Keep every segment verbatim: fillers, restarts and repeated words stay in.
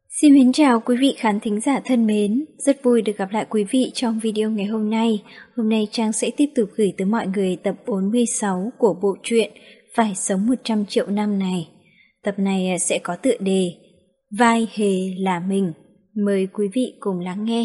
Xin mến chào quý vị khán thính giả thân mến, rất vui được gặp lại quý vị trong video ngày hôm nay. Hôm nay Trang sẽ tiếp tục gửi tới mọi người tập bốn mươi sáu của bộ truyện Phải sống một trăm triệu năm này. Tập này sẽ có tựa đề Vai hề là mình. Mời quý vị cùng lắng nghe.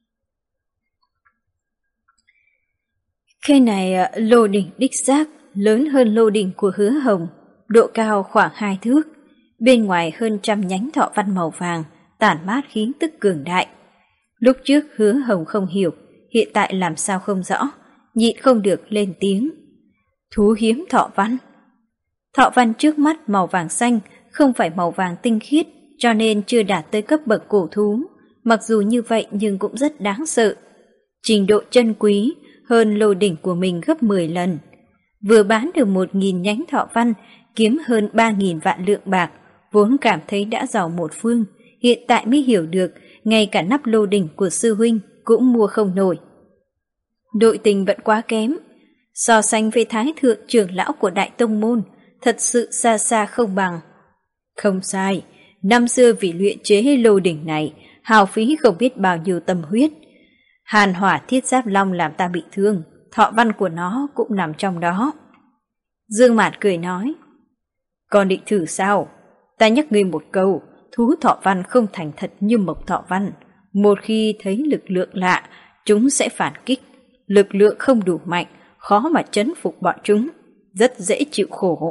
Khe này lô đỉnh đích xác lớn hơn lô đỉnh của Hứa Hồng, độ cao khoảng hai thước, bên ngoài hơn trăm nhánh thọ văn màu vàng, tản mát khí tức cường đại. Lúc trước Hứa Hồng không hiểu, hiện tại làm sao không rõ, nhịn không được lên tiếng. Thú hiếm thọ văn. Thọ văn trước mắt màu vàng xanh, không phải màu vàng tinh khiết, cho nên chưa đạt tới cấp bậc cổ thú, mặc dù như vậy nhưng cũng rất đáng sợ. Trình độ chân quý hơn lô đỉnh của mình gấp mười lần. Vừa bán được một nghìn nhánh thọ văn, kiếm hơn ba nghìn vạn lượng bạc, vốn cảm thấy đã giàu một phương, hiện tại mới hiểu được ngay cả nắp lô đỉnh của sư huynh cũng mua không nổi. Nội tình vẫn quá kém, so sánh với thái thượng trưởng lão của đại tông môn, thật sự xa xa không bằng. Không sai, năm xưa vì luyện chế lô đỉnh này, hao phí không biết bao nhiêu tâm huyết. Hàn hỏa thiết giáp long làm ta bị thương, thọ văn của nó cũng nằm trong đó. Dương Mạt cười nói, còn định thử sao? Ta nhắc ngươi một câu, thú thọ văn không thành thật như mộc thọ văn. Một khi thấy lực lượng lạ, chúng sẽ phản kích. Lực lượng không đủ mạnh, khó mà trấn phục bọn chúng, rất dễ chịu khổ.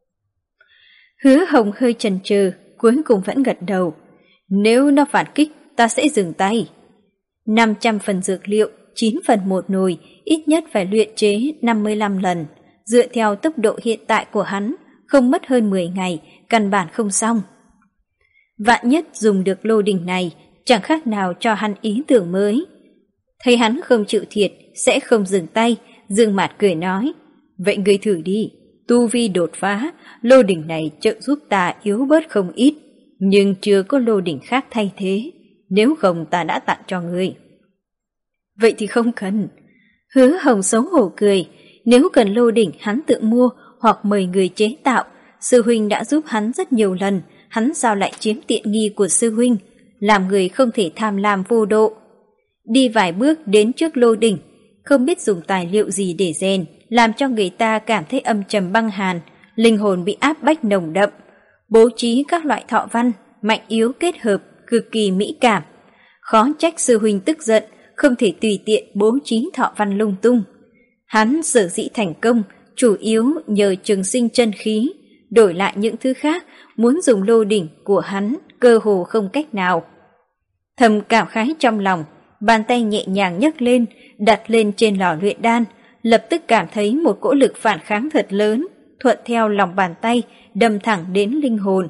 Hứa Hồng hơi chần chừ, cuối cùng vẫn gật đầu. Nếu nó phản kích, ta sẽ dừng tay. năm trăm phần dược liệu, chín phần một nồi, ít nhất phải luyện chế năm mươi lăm lần. Dựa theo tốc độ hiện tại của hắn, không mất hơn mười ngày, căn bản không xong. Vạn nhất dùng được lô đỉnh này, chẳng khác nào cho hắn ý tưởng mới. Thấy hắn không chịu thiệt, sẽ không dừng tay, Dương Mạt cười nói, vậy ngươi thử đi, tu vi đột phá, lô đỉnh này trợ giúp ta yếu bớt không ít, nhưng chưa có lô đỉnh khác thay thế, nếu không ta đã tặng cho ngươi. Vậy thì không cần. Hứa Hồng xấu hổ cười, nếu cần lô đỉnh hắn tự mua hoặc mời người chế tạo, sư huynh đã giúp hắn rất nhiều lần, hắn sao lại chiếm tiện nghi của sư huynh, làm người không thể tham lam vô độ. Đi vài bước đến trước lô đỉnh, không biết dùng tài liệu gì để rèn, làm cho người ta cảm thấy âm trầm băng hàn, linh hồn bị áp bách nồng đậm. Bố trí các loại thọ văn, mạnh yếu kết hợp, cực kỳ mỹ cảm. Khó trách sư huynh tức giận, không thể tùy tiện bố trí thọ văn lung tung. Hắn sở dĩ thành công, chủ yếu nhờ trường sinh chân khí, đổi lại những thứ khác, muốn dùng lô đỉnh của hắn cơ hồ không cách nào. Thầm cảm khái trong lòng, bàn tay nhẹ nhàng nhấc lên, đặt lên trên lò luyện đan, lập tức cảm thấy một cỗ lực phản kháng thật lớn, thuận theo lòng bàn tay, đâm thẳng đến linh hồn.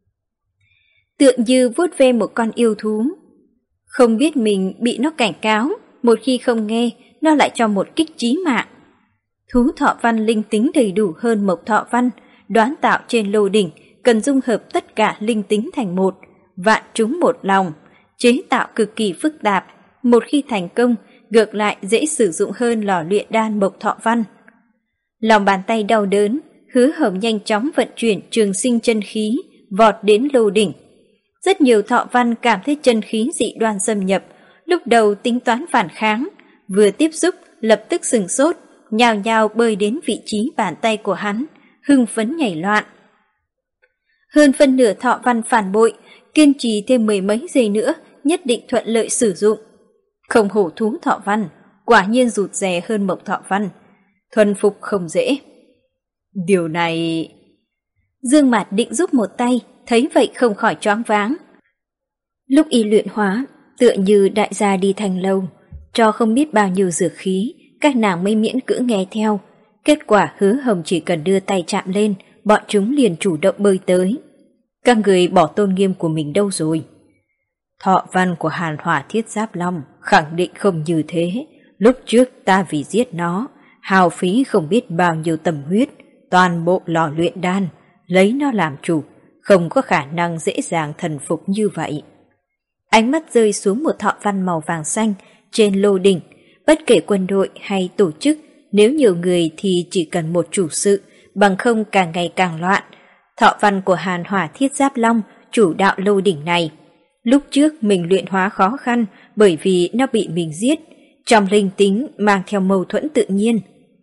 Tựa như vuốt ve một con yêu thú. Không biết mình bị nó cảnh cáo, một khi không nghe, nó lại cho một kích chí mạng. Thú thọ văn linh tính đầy đủ hơn mộc thọ văn, đoán tạo trên lô đỉnh cần dung hợp tất cả linh tính thành một, vạn chúng một lòng, chế tạo cực kỳ phức tạp, một khi thành công, ngược lại dễ sử dụng hơn lò luyện đan mộc thọ văn. Lòng bàn tay đau đớn, Hứa Hồng nhanh chóng vận chuyển trường sinh chân khí, vọt đến lô đỉnh. Rất nhiều thọ văn cảm thấy chân khí dị đoan xâm nhập, lúc đầu tính toán phản kháng, vừa tiếp xúc lập tức sừng sốt, nhào nhào bơi đến vị trí bàn tay của hắn, hưng phấn nhảy loạn. Hơn phân nửa thọ văn phản bội, kiên trì thêm mười mấy giây nữa, nhất định thuận lợi sử dụng. Không hổ thú thọ văn, quả nhiên rụt rè hơn mộc thọ văn. Thuần phục không dễ. Điều này... Dương Mạt định giúp một tay, thấy vậy không khỏi choáng váng. Lúc y luyện hóa, tựa như đại gia đi thành lâu, cho không biết bao nhiêu dược khí, các nàng mới miễn cưỡng nghe theo. Kết quả Hứa Hồng chỉ cần đưa tay chạm lên, bọn chúng liền chủ động bơi tới. Các người bỏ tôn nghiêm của mình đâu rồi? Thọ văn của Hàn Hỏa Thiết Giáp Long khẳng định không như thế. Lúc trước ta vì giết nó, hao phí không biết bao nhiêu tâm huyết, toàn bộ lò luyện đan, lấy nó làm chủ, không có khả năng dễ dàng thần phục như vậy. Ánh mắt rơi xuống một thọ văn màu vàng xanh trên lô đỉnh. Bất kể quân đội hay tổ chức, nếu nhiều người thì chỉ cần một chủ sự, bằng không càng ngày càng loạn. Thọ văn của Hàn Hỏa Thiết Giáp Long chủ đạo lô đỉnh này. Lúc trước mình luyện hóa khó khăn bởi vì nó bị mình giết, trong linh tính mang theo mâu thuẫn tự nhiên.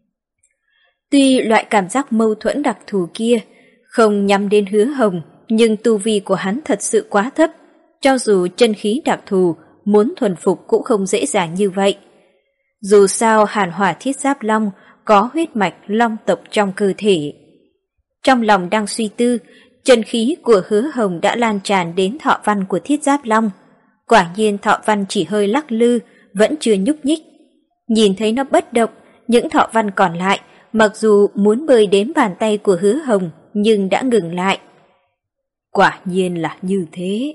Tuy loại cảm giác mâu thuẫn đặc thù kia không nhắm đến Hứa Hồng, nhưng tu vi của hắn thật sự quá thấp, cho dù chân khí đặc thù muốn thuần phục cũng không dễ dàng như vậy. Dù sao Hàn Hỏa Thiết Giáp Long có huyết mạch long tộc trong cơ thể. Trong lòng đang suy tư, chân khí của Hứa Hồng đã lan tràn đến thọ văn của Thiết Giáp Long. Quả nhiên thọ văn chỉ hơi lắc lư, vẫn chưa nhúc nhích. Nhìn thấy nó bất động, những thọ văn còn lại mặc dù muốn bơi đến bàn tay của Hứa Hồng nhưng đã ngừng lại. Quả nhiên là như thế.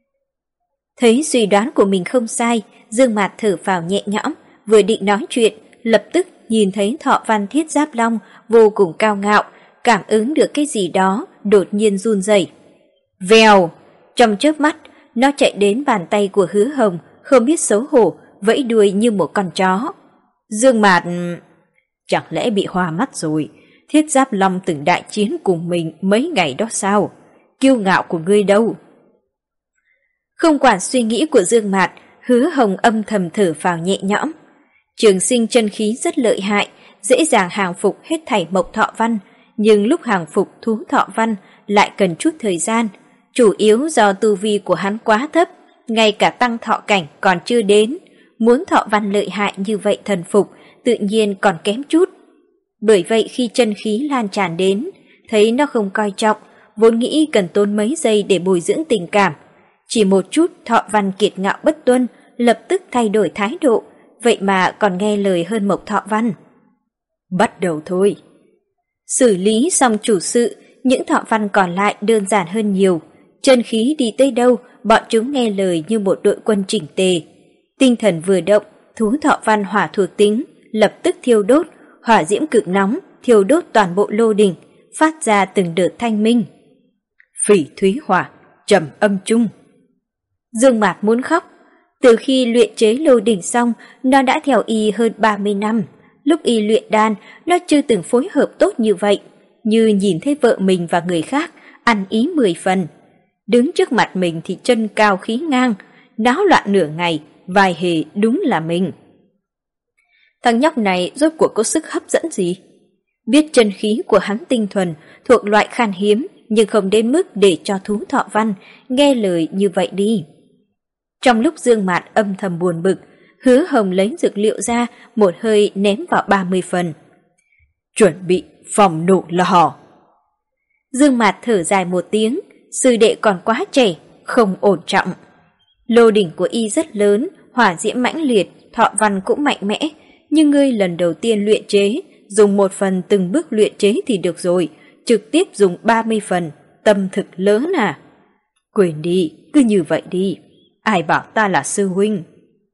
Thấy suy đoán của mình không sai, Dương Mạt thở phào nhẹ nhõm, vừa định nói chuyện, lập tức nhìn thấy thọ văn Thiết Giáp Long vô cùng cao ngạo, cảm ứng được cái gì đó, đột nhiên run rẩy. Vèo, trong chớp mắt, nó chạy đến bàn tay của Hứa Hồng, không biết xấu hổ, vẫy đuôi như một con chó. Dương Mạt, chẳng lẽ bị hoa mắt rồi? Thiết Giáp Long từng đại chiến cùng mình mấy ngày đó sao? Kiêu ngạo của ngươi đâu? Không quản suy nghĩ của Dương Mạt, Hứa Hồng âm thầm thở phào nhẹ nhõm. Trường sinh chân khí rất lợi hại, dễ dàng hàng phục hết thảy mộc thọ văn, nhưng lúc hàng phục thú thọ văn lại cần chút thời gian, chủ yếu do tu vi của hắn quá thấp, ngay cả tăng thọ cảnh còn chưa đến, muốn thọ văn lợi hại như vậy thần phục tự nhiên còn kém chút. Bởi vậy khi chân khí lan tràn đến, thấy nó không coi trọng, vốn nghĩ cần tốn mấy giây để bồi dưỡng tình cảm. Chỉ một chút thọ văn kiệt ngạo bất tuân, lập tức thay đổi thái độ, vậy mà còn nghe lời hơn mộc thọ văn. Bắt đầu thôi. Xử lý xong chủ sự, những thọ văn còn lại đơn giản hơn nhiều. Chân khí đi tới đâu, bọn chúng nghe lời như một đội quân chỉnh tề. Tinh thần vừa động, thú thọ văn hỏa thuộc tính, lập tức thiêu đốt, hỏa diễm cực nóng, thiêu đốt toàn bộ lô đỉnh, phát ra từng đợt thanh minh. Phỉ thúy hỏa, trầm âm chung. Dương Mạt muốn khóc. Từ khi luyện chế lô đỉnh xong, nó đã theo y hơn ba mươi năm. Lúc y luyện đan, nó chưa từng phối hợp tốt như vậy, như nhìn thấy vợ mình và người khác, ăn ý mười phần. Đứng trước mặt mình thì chân cao khí ngang, náo loạn nửa ngày, vài hề đúng là mình. Thằng nhóc này rốt cuộc có sức hấp dẫn gì? Biết chân khí của hắn tinh thuần, thuộc loại khan hiếm, nhưng không đến mức để cho thú thọ văn nghe lời như vậy đi. Trong lúc Dương Mạt âm thầm buồn bực, Hứa Hồng lấy dược liệu ra, một hơi ném vào ba mươi phần. Chuẩn bị phòng nổ lò. Dương Mạt thở dài một tiếng, sư đệ còn quá trẻ, không ổn trọng. Lô đỉnh của y rất lớn, hỏa diễm mãnh liệt, thọ văn cũng mạnh mẽ, nhưng ngươi lần đầu tiên luyện chế, dùng một phần từng bước luyện chế thì được rồi, trực tiếp dùng ba mươi phần, tâm thực lớn à? Quên đi, cứ như vậy đi, ai bảo ta là sư huynh.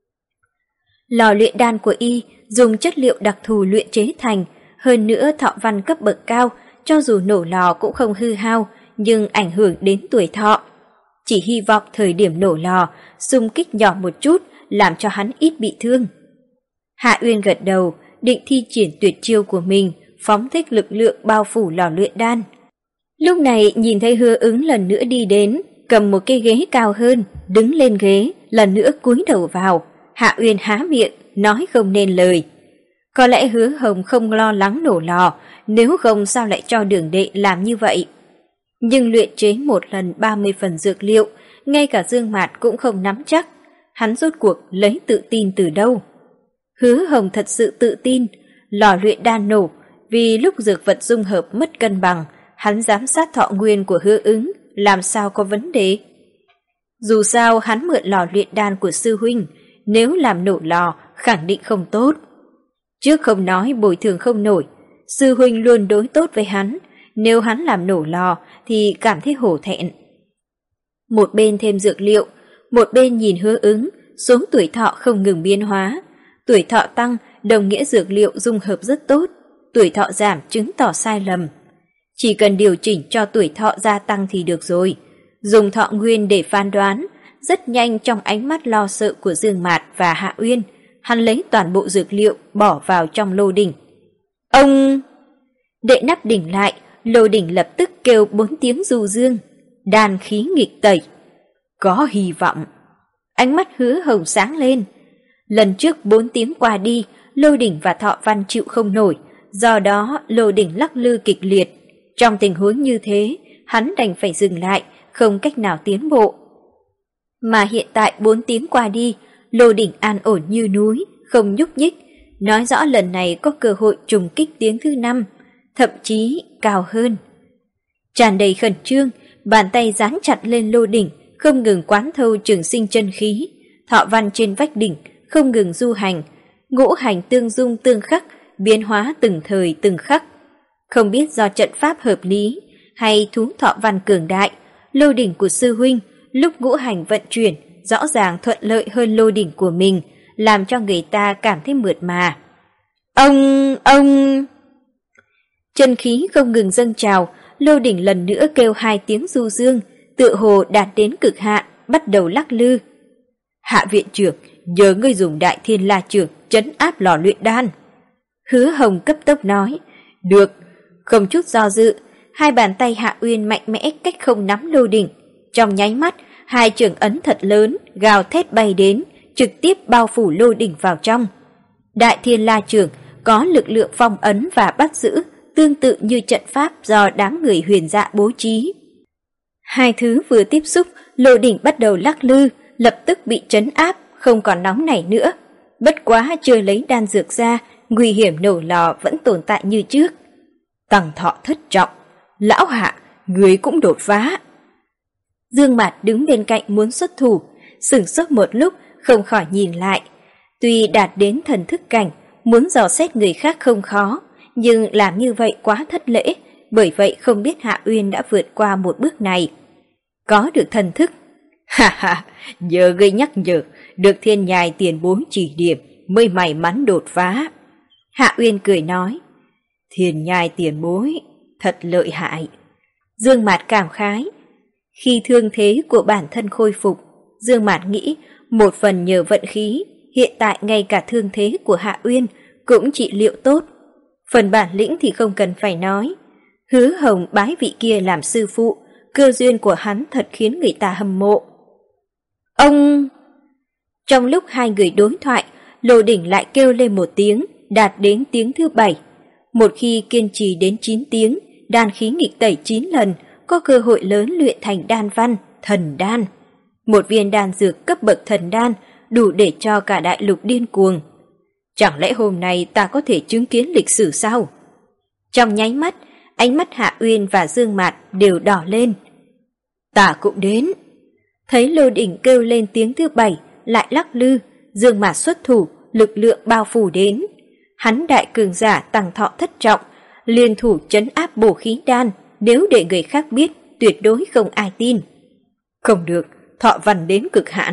Lò luyện đan của y dùng chất liệu đặc thù luyện chế thành, hơn nữa thọ văn cấp bậc cao, cho dù nổ lò cũng không hư hao, nhưng ảnh hưởng đến tuổi thọ. Chỉ hy vọng thời điểm nổ lò, xung kích nhỏ một chút, làm cho hắn ít bị thương. Hạ Uyên gật đầu, định thi triển tuyệt chiêu của mình, phóng thích lực lượng bao phủ lò luyện đan. Lúc này nhìn thấy Hứa Ứng lần nữa đi đến, cầm một cái ghế cao hơn, đứng lên ghế, lần nữa cúi đầu vào. Hạ Uyên há miệng, nói không nên lời. Có lẽ Hứa Hồng không lo lắng nổ lò, nếu không sao lại cho Đường đệ làm như vậy. Nhưng luyện chế một lần ba mươi phần dược liệu, ngay cả Dương Mạt cũng không nắm chắc. Hắn rốt cuộc lấy tự tin từ đâu? Hứa Hồng thật sự tự tin, lò luyện đan nổ, vì lúc dược vật dung hợp mất cân bằng, hắn giám sát thọ nguyên của Hứa Ứng, làm sao có vấn đề. Dù sao hắn mượn lò luyện đan của sư huynh, nếu làm nổ lò khẳng định không tốt. Trước không nói bồi thường không nổi, sư huynh luôn đối tốt với hắn, nếu hắn làm nổ lò thì cảm thấy hổ thẹn. Một bên thêm dược liệu, một bên nhìn Hứa Ứng, số tuổi thọ không ngừng biến hóa. Tuổi thọ tăng đồng nghĩa dược liệu dung hợp rất tốt, tuổi thọ giảm chứng tỏ sai lầm. Chỉ cần điều chỉnh cho tuổi thọ gia tăng thì được rồi. Dùng thọ nguyên để phán đoán, rất nhanh trong ánh mắt lo sợ của Dương Mạt và Hạ Uyên, hắn lấy toàn bộ dược liệu bỏ vào trong lô đỉnh. Ông! Đệ nắp đỉnh lại, lô đỉnh lập tức kêu bốn tiếng du dương, đan khí nghịch tẩy. Có hy vọng. Ánh mắt Hứa Hồng sáng lên. Lần trước bốn tiếng qua đi, Lô Đỉnh và Thọ Văn chịu không nổi, do đó Lô Đỉnh lắc lư kịch liệt. Trong tình huống như thế, hắn đành phải dừng lại, không cách nào tiến bộ. Mà hiện tại bốn tiếng qua đi, Lô Đỉnh an ổn như núi, không nhúc nhích, nói rõ lần này có cơ hội trùng kích tiếng thứ năm, thậm chí cao hơn. Tràn đầy khẩn trương, bàn tay dán chặt lên Lô Đỉnh, không ngừng quán thâu trường sinh chân khí. Thọ Văn trên vách đỉnh không ngừng du hành, ngũ hành tương dung tương khắc, biến hóa từng thời từng khắc. Không biết do trận pháp hợp lý hay thú Thọ Văn cường đại, Lô Đỉnh của sư huynh lúc ngũ hành vận chuyển rõ ràng thuận lợi hơn Lô Đỉnh của mình, làm cho người ta cảm thấy mượt mà. Ông, ông... Chân khí không ngừng dâng trào, Lô Đỉnh lần nữa kêu hai tiếng du dương, tựa hồ đạt đến cực hạn, bắt đầu lắc lư. Hạ viện trưởng, nhớ ngươi dùng Đại Thiên La Trưởng trấn áp lò luyện đan. Hứa Hồng cấp tốc nói. Được. Không chút do dự, hai bàn tay Hạ Uyên mạnh mẽ cách không nắm Lô Đỉnh. Trong nháy mắt, hai trường ấn thật lớn, gào thét bay đến, trực tiếp bao phủ Lô Đỉnh vào trong. Đại Thiên La Trưởng có lực lượng phong ấn và bắt giữ, tương tự như trận pháp do đám người huyền dạ bố trí. Hai thứ vừa tiếp xúc, Lô Đỉnh bắt đầu lắc lư, lập tức bị trấn áp, không còn nóng nảy nữa. Bất quá chưa lấy đan dược ra, nguy hiểm nổ lò vẫn tồn tại như trước. Tăng thọ thất trọng, lão Hạ, người cũng đột phá. Dương Mạt đứng bên cạnh muốn xuất thủ, sửng sốt một lúc không khỏi nhìn lại. Tuy đạt đến thần thức cảnh, muốn dò xét người khác không khó, nhưng làm như vậy quá thất lễ, bởi vậy không biết Hạ Uyên đã vượt qua một bước này. Có được thần thức. Ha ha, nhờ gây nhắc nhở, được Thiên Nhai tiền bối chỉ điểm mới may mắn đột phá. Hạ Uyên cười nói. Thiên Nhai tiền bối, thật lợi hại. Dương Mạt cảm khái. Khi thương thế của bản thân khôi phục, Dương Mạt nghĩ một phần nhờ vận khí, hiện tại ngay cả thương thế của Hạ Uyên cũng trị liệu tốt. Phần bản lĩnh thì không cần phải nói. Hứa Hồng bái vị kia làm sư phụ, cơ duyên của hắn thật khiến người ta hâm mộ. Ông... Trong lúc hai người đối thoại, Lô Đỉnh lại kêu lên một tiếng, đạt đến tiếng thứ bảy. Một khi kiên trì đến chín tiếng, đan khí nghịch tẩy chín lần, có cơ hội lớn luyện thành đan văn, thần đan. Một viên đan dược cấp bậc thần đan, đủ để cho cả đại lục điên cuồng. Chẳng lẽ hôm nay ta có thể chứng kiến lịch sử sao? Trong nháy mắt, ánh mắt Hạ Uyên và Dương Mạt đều đỏ lên. Ta cũng đến. Thấy Lô Đỉnh kêu lên tiếng thứ bảy, lại lắc lư, Dương Mạt xuất thủ, lực lượng bao phủ đến. Hắn đại cường giả tăng thọ thất trọng, liên thủ trấn áp bổ khí đan, nếu để người khác biết, tuyệt đối không ai tin. Không được, Thọ Văn đến cực hạn.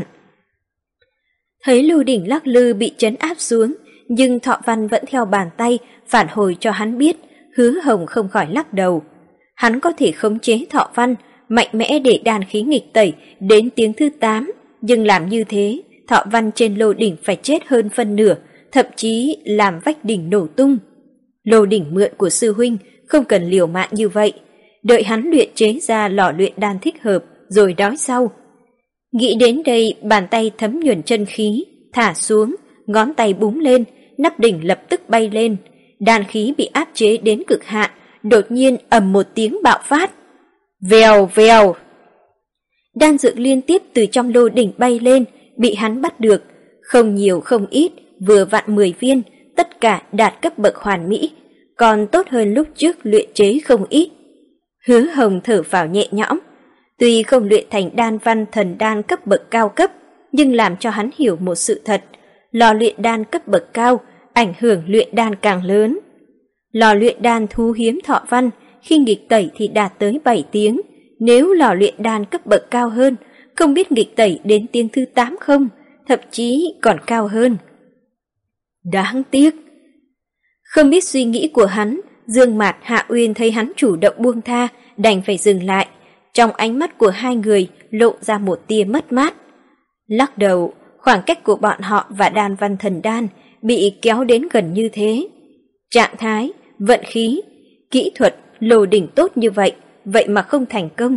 Thấy Lô Đỉnh lắc lư bị trấn áp xuống, nhưng Thọ Văn vẫn theo bàn tay phản hồi cho hắn biết. Hứa Hồng không khỏi lắc đầu. Hắn có thể khống chế Thọ Văn, mạnh mẽ để đan khí nghịch tẩy đến tiếng thứ tám, nhưng làm như thế, Thọ Văn trên Lô Đỉnh phải chết hơn phân nửa, thậm chí làm vách đỉnh nổ tung. Lô Đỉnh mượn của sư huynh, không cần liều mạng như vậy, đợi hắn luyện chế ra lò luyện đan thích hợp rồi nói sau. Nghĩ đến đây, bàn tay thấm nhuần chân khí, thả xuống, ngón tay búng lên, nắp đỉnh lập tức bay lên. Đan khí bị áp chế đến cực hạn, đột nhiên ầm một tiếng bạo phát. Vèo vèo. Đan dược liên tiếp từ trong Lô Đỉnh bay lên, bị hắn bắt được, không nhiều không ít, vừa vặn mười viên, tất cả đạt cấp bậc hoàn mỹ, còn tốt hơn lúc trước luyện chế không ít. Hứa Hồng thở phào nhẹ nhõm, tuy không luyện thành đan văn thần đan cấp bậc cao cấp, nhưng làm cho hắn hiểu một sự thật, lò luyện đan cấp bậc cao, ảnh hưởng luyện đan càng lớn. Lò luyện đan thú hiếm Thọ Văn, khi nghịch tẩy thì đạt tới bảy tiếng, nếu lò luyện đan cấp bậc cao hơn, không biết nghịch tẩy đến tiếng thứ tám không, thậm chí còn cao hơn. Đáng tiếc. Không biết suy nghĩ của hắn, Dương Mạt Hạ Uyên thấy hắn chủ động buông tha, đành phải dừng lại. Trong ánh mắt của hai người lộ ra một tia mất mát. Lắc đầu, khoảng cách của bọn họ và đan văn thần đan bị kéo đến gần như thế. Trạng thái, vận khí, kỹ thuật, Lô Đỉnh tốt như vậy, vậy mà không thành công.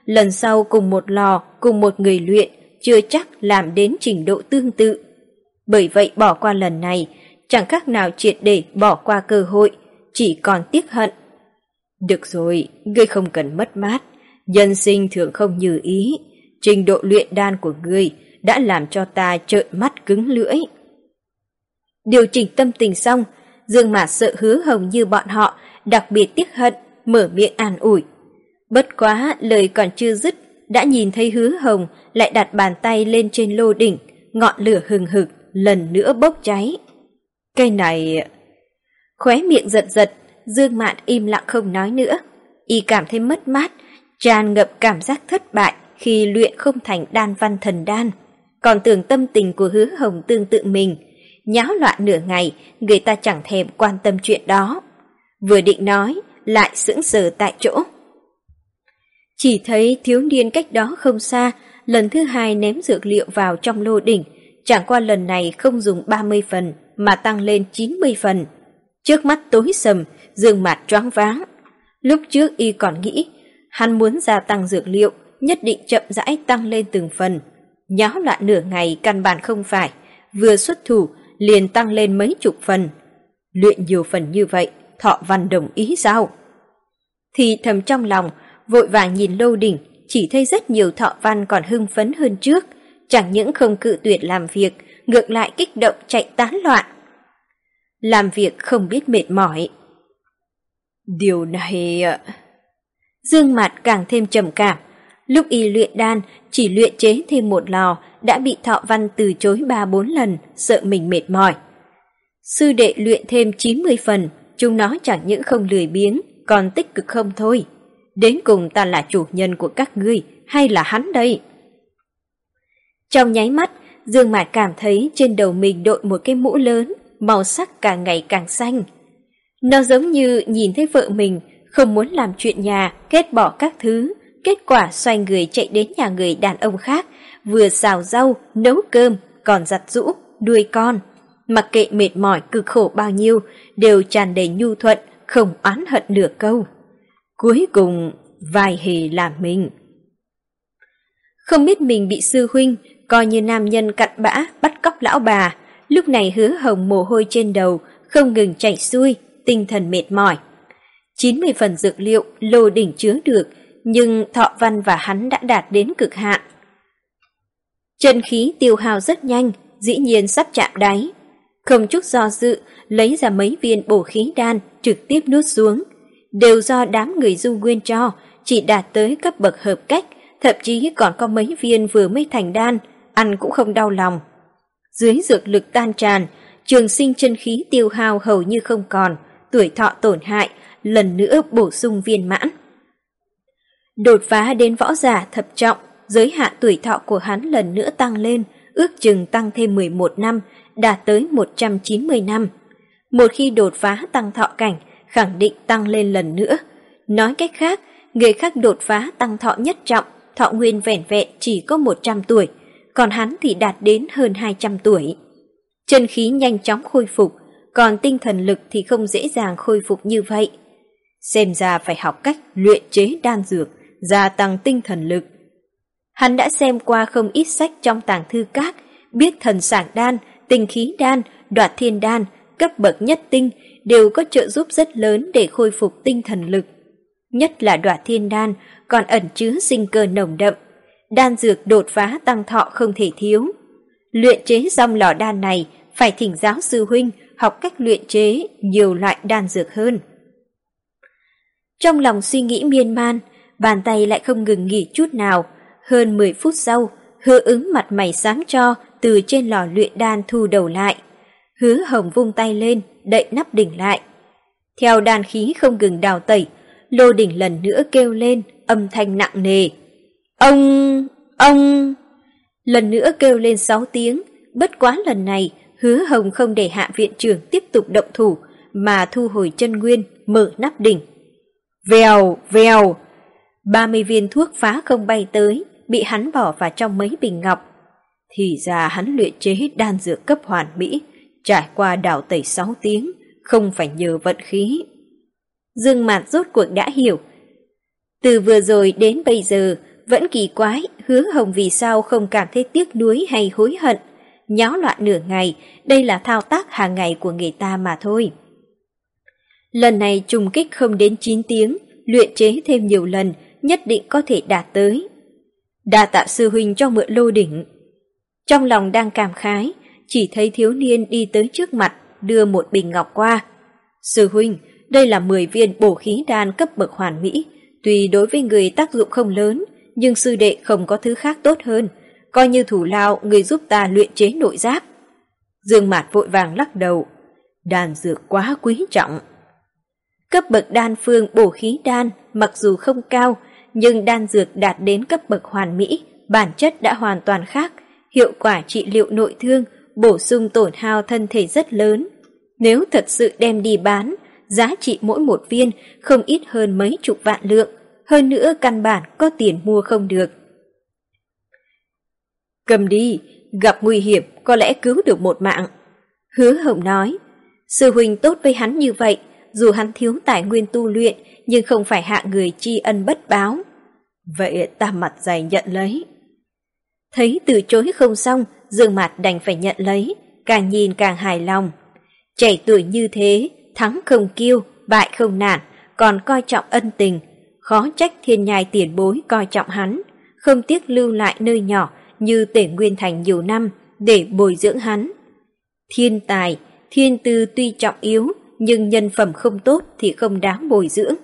lần sau cùng một lò, cùng một người luyện, chưa chắc làm đến trình độ tương tự. Bởi vậy bỏ qua lần này, chẳng khác nào triệt để bỏ qua cơ hội, chỉ còn tiếc hận. Được rồi, ngươi không cần mất mát, nhân sinh thường không như ý, trình độ luyện đan của ngươi đã làm cho ta trợn mắt cứng lưỡi. Điều chỉnh tâm tình xong, Dương Mạt sợ Hứa Hồng như bọn họ đặc biệt tiếc hận, mở miệng an ủi. Bất quá lời còn chưa dứt, đã nhìn thấy Hứa Hồng lại đặt bàn tay lên trên lô đỉnh, ngọn lửa hừng hực lần nữa bốc cháy. Cái này... Khóe miệng giật giật, Dương Mạn im lặng không nói nữa. Y cảm thấy mất mát, tràn ngập cảm giác thất bại khi luyện không thành đan văn thần đan. Còn tưởng tâm tình của Hứa Hồng tương tự mình, nháo loạn nửa ngày, người ta chẳng thèm quan tâm chuyện đó. Vừa định nói, lại sững sờ tại chỗ. Chỉ thấy thiếu niên cách đó không xa, lần thứ hai ném dược liệu vào trong lô đỉnh, chẳng qua lần này không dùng ba mươi phần mà tăng lên chín mươi phần. Trước mắt tối sầm, Dương Mạt choáng váng. Lúc trước y còn nghĩ, hắn muốn gia tăng dược liệu, nhất định chậm rãi tăng lên từng phần. Nháo loạn nửa ngày căn bản không phải, vừa xuất thủ liền tăng lên mấy chục phần. Luyện nhiều phần như vậy, Thọ Văn đồng ý sao? Thì thầm trong lòng, vội vàng nhìn lô đỉnh, chỉ thấy rất nhiều Thọ Văn còn hưng phấn hơn trước, chẳng những không cự tuyệt làm việc, ngược lại kích động chạy tán loạn. Làm việc không biết mệt mỏi. Điều này... Dương Mạt càng thêm trầm cảm. Lúc y luyện đan, chỉ luyện chế thêm một lò, đã bị Thọ Văn từ chối ba bốn lần, sợ mình mệt mỏi. Sư đệ luyện thêm chín mươi phần, chúng nó chẳng những không lười biếng, còn tích cực không thôi. Đến cùng ta là chủ nhân của các ngươi, hay là hắn đây? Trong nháy mắt, Dương Mạt cảm thấy trên đầu mình đội một cái mũ lớn, màu sắc càng ngày càng xanh. Nó giống như nhìn thấy vợ mình không muốn làm chuyện nhà, ghét bỏ các thứ, kết quả xoay người chạy đến nhà người đàn ông khác, vừa xào rau, nấu cơm, còn giặt giũ, nuôi con. Mặc kệ mệt mỏi cực khổ bao nhiêu, đều tràn đầy nhu thuận, không oán hận nửa câu. Cuối cùng, vai hề làm mình. Không biết mình bị sư huynh, coi như nam nhân cặn bã, bắt cóc lão bà. Lúc này Hứa Hồng mồ hôi trên đầu, không ngừng chảy xuôi, tinh thần mệt mỏi. chín mươi phần dược liệu lô đỉnh chứa được, nhưng Thọ Văn và hắn đã đạt đến cực hạn. Chân khí tiêu hao rất nhanh, dĩ nhiên sắp chạm đáy. Không chút do dự, lấy ra mấy viên bổ khí đan, trực tiếp nuốt xuống. Đều do đám người Du Nguyên cho, chỉ đạt tới cấp bậc hợp cách, thậm chí còn có mấy viên vừa mới thành đan, ăn cũng không đau lòng. Dưới dược lực tan tràn, trường sinh chân khí tiêu hao hầu như không còn, tuổi thọ tổn hại, lần nữa bổ sung viên mãn. Đột phá đến võ giả thập trọng, giới hạn tuổi thọ của hắn lần nữa tăng lên, ước chừng tăng thêm mười một năm, đạt tới một trăm chín mươi năm. Một khi đột phá tăng thọ cảnh, khẳng định tăng lên lần nữa. Nói cách khác, người khác đột phá tăng thọ nhất trọng, thọ nguyên vẻn vẹn chỉ có một trăm tuổi, còn hắn thì đạt đến hơn hai trăm tuổi. Chân khí nhanh chóng khôi phục, còn tinh thần lực thì không dễ dàng khôi phục như vậy. Xem ra phải học cách luyện chế đan dược, gia tăng tinh thần lực. Hắn đã xem qua không ít sách trong tàng thư các, biết thần sảng đan, tinh khí đan, đoạt thiên đan, cấp bậc nhất tinh đều có trợ giúp rất lớn để khôi phục tinh thần lực. Nhất là đoạt thiên đan còn ẩn chứa sinh cơ nồng đậm, đan dược đột phá tăng thọ không thể thiếu. Luyện chế xong lò đan này phải thỉnh giáo sư huynh học cách luyện chế nhiều loại đan dược hơn. Trong lòng suy nghĩ miên man, bàn tay lại không ngừng nghỉ chút nào. Hơn mười phút sau, Hứa Ứng mặt mày sáng cho từ trên lò luyện đan thu đầu lại. Hứa Hồng vung tay lên, đậy nắp đỉnh lại. Theo đan khí không ngừng đào tẩy, lô đỉnh lần nữa kêu lên, âm thanh nặng nề. Ông, ông... Lần nữa kêu lên sáu tiếng, bất quá lần này, Hứa Hồng không để Hạ viện trưởng tiếp tục động thủ, mà thu hồi chân nguyên, mở nắp đỉnh. Vèo, vèo, ba mươi viên thuốc phá không bay tới, bị hắn bỏ vào trong mấy bình ngọc. Thì ra hắn luyện chế đan dược cấp hoàn mỹ, trải qua đào tẩy sáu tiếng, không phải nhờ vận khí. Dương Mạt rốt cuộc đã hiểu. Từ vừa rồi đến bây giờ, vẫn kỳ quái Hứa Hồng vì sao không cảm thấy tiếc nuối hay hối hận. Nháo loạn nửa ngày, đây là thao tác hàng ngày của người ta mà thôi. Lần này trùng kích không đến chín tiếng, luyện chế thêm nhiều lần, nhất định có thể đạt tới. Đa tạ sư huynh cho mượn lô đỉnh. Trong lòng đang cảm khái, chỉ thấy thiếu niên đi tới trước mặt, đưa một bình ngọc qua. Sư huynh, đây là mười viên bổ khí đan cấp bậc hoàn mỹ, tuy đối với người tác dụng không lớn, nhưng sư đệ không có thứ khác tốt hơn, coi như thủ lao người giúp ta luyện chế nội giáp. Dương Mạt vội vàng lắc đầu, đan dược quá quý trọng. Cấp bậc đan phương bổ khí đan mặc dù không cao, nhưng đan dược đạt đến cấp bậc hoàn mỹ, bản chất đã hoàn toàn khác, hiệu quả trị liệu nội thương, bổ sung tổn hao thân thể rất lớn. Nếu thật sự đem đi bán, giá trị mỗi một viên không ít hơn mấy chục vạn lượng, hơn nữa căn bản có tiền mua không được. Cầm đi, gặp nguy hiểm có lẽ cứu được một mạng. Hứa Hồng nói, sư huynh tốt với hắn như vậy, dù hắn thiếu tài nguyên tu luyện, nhưng không phải hạ người tri ân bất báo. Vậy ta mặt dày nhận lấy. Thấy từ chối không xong, Dương Mạt đành phải nhận lấy, càng nhìn càng hài lòng. Trẻ tuổi như thế, thắng không kiêu, bại không nản, còn coi trọng ân tình, khó trách Thiên Nhai tiền bối coi trọng hắn, không tiếc lưu lại nơi nhỏ như Tể Nguyên Thành nhiều năm để bồi dưỡng hắn. Thiên tài, thiên tư tuy trọng yếu, nhưng nhân phẩm không tốt thì không đáng bồi dưỡng.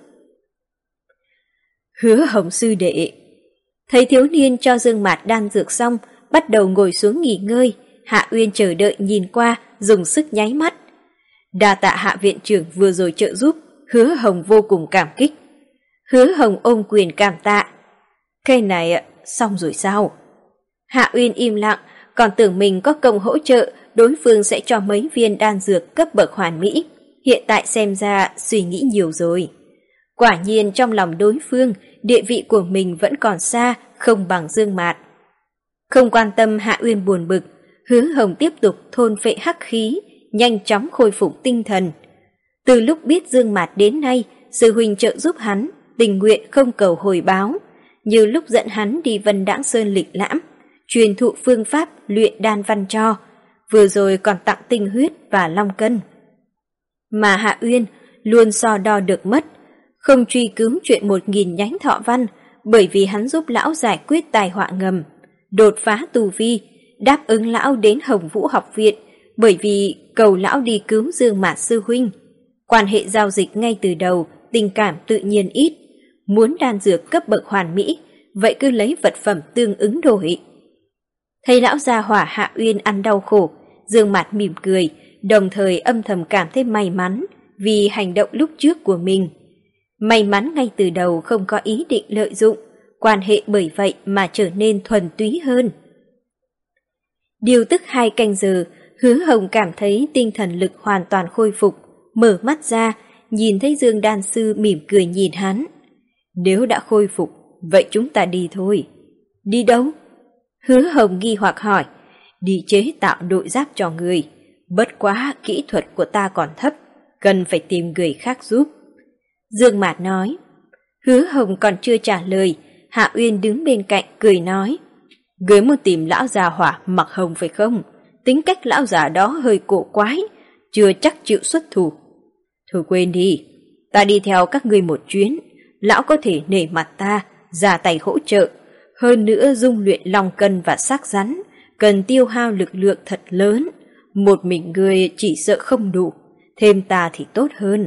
Hứa Hồng sư đệ. Thấy thiếu niên cho Dương Mạt đan dược xong, bắt đầu ngồi xuống nghỉ ngơi, Hạ Uyên chờ đợi nhìn qua, dùng sức nháy mắt. Đa tạ Hạ viện trưởng vừa rồi trợ giúp, Hứa Hồng vô cùng cảm kích. Hứa Hồng ôm quyền cảm tạ. Cái này xong rồi sao? Hạ Uyên im lặng, còn tưởng mình có công hỗ trợ, đối phương sẽ cho mấy viên đan dược cấp bậc hoàn mỹ. Hiện tại xem ra suy nghĩ nhiều rồi. Quả nhiên trong lòng đối phương, địa vị của mình vẫn còn xa, không bằng Dương Mạt. Không quan tâm Hạ Uyên buồn bực, Hứa Hồng tiếp tục thôn phệ hắc khí, nhanh chóng khôi phục tinh thần. Từ lúc biết Dương Mạt đến nay, sư huynh trợ giúp hắn, tình nguyện không cầu hồi báo, như lúc dẫn hắn đi Vân Đãng Sơn lịch lãm, truyền thụ phương pháp luyện đan văn cho, vừa rồi còn tặng tinh huyết và long cân. Mà Hạ Uyên luôn so đo được mất, không truy cứu chuyện một nghìn nhánh thọ văn, bởi vì hắn giúp lão giải quyết tai họa ngầm, đột phá tu vi, đáp ứng lão đến Hồng Vũ học viện, bởi vì cầu lão đi cứu Dương Mạt sư huynh. Quan hệ giao dịch ngay từ đầu, tình cảm tự nhiên ít, muốn đan dược cấp bậc hoàn mỹ, vậy cứ lấy vật phẩm tương ứng đổi. Thấy lão gia hỏa Hạ Uyên ăn đau khổ, Dương Mạt mỉm cười, đồng thời âm thầm cảm thấy may mắn vì hành động lúc trước của mình. May mắn ngay từ đầu không có ý định lợi dụng, quan hệ bởi vậy mà trở nên thuần túy hơn. Điều tức hai canh giờ, Hứa Hồng cảm thấy tinh thần lực hoàn toàn khôi phục, mở mắt ra, nhìn thấy Dương Đan Sư mỉm cười nhìn hắn. Nếu đã khôi phục, vậy chúng ta đi thôi. Đi đâu? Hứa Hồng nghi hoặc hỏi. Đi chế tạo nội giáp cho người. Bất quá kỹ thuật của ta còn thấp, cần phải tìm người khác giúp. Dương Mạt nói. Hứa Hồng còn chưa trả lời, Hạ Uyên đứng bên cạnh cười nói. Người muốn tìm lão già hỏa mặc hồng phải không? Tính cách lão già đó hơi cổ quái, chưa chắc chịu xuất thủ. Thôi quên đi, ta đi theo các ngươi một chuyến, lão có thể nể mặt ta, ra tay hỗ trợ. Hơn nữa dung luyện long cân và xác rắn, cần tiêu hao lực lượng thật lớn. Một mình ngươi chỉ sợ không đủ, thêm ta thì tốt hơn.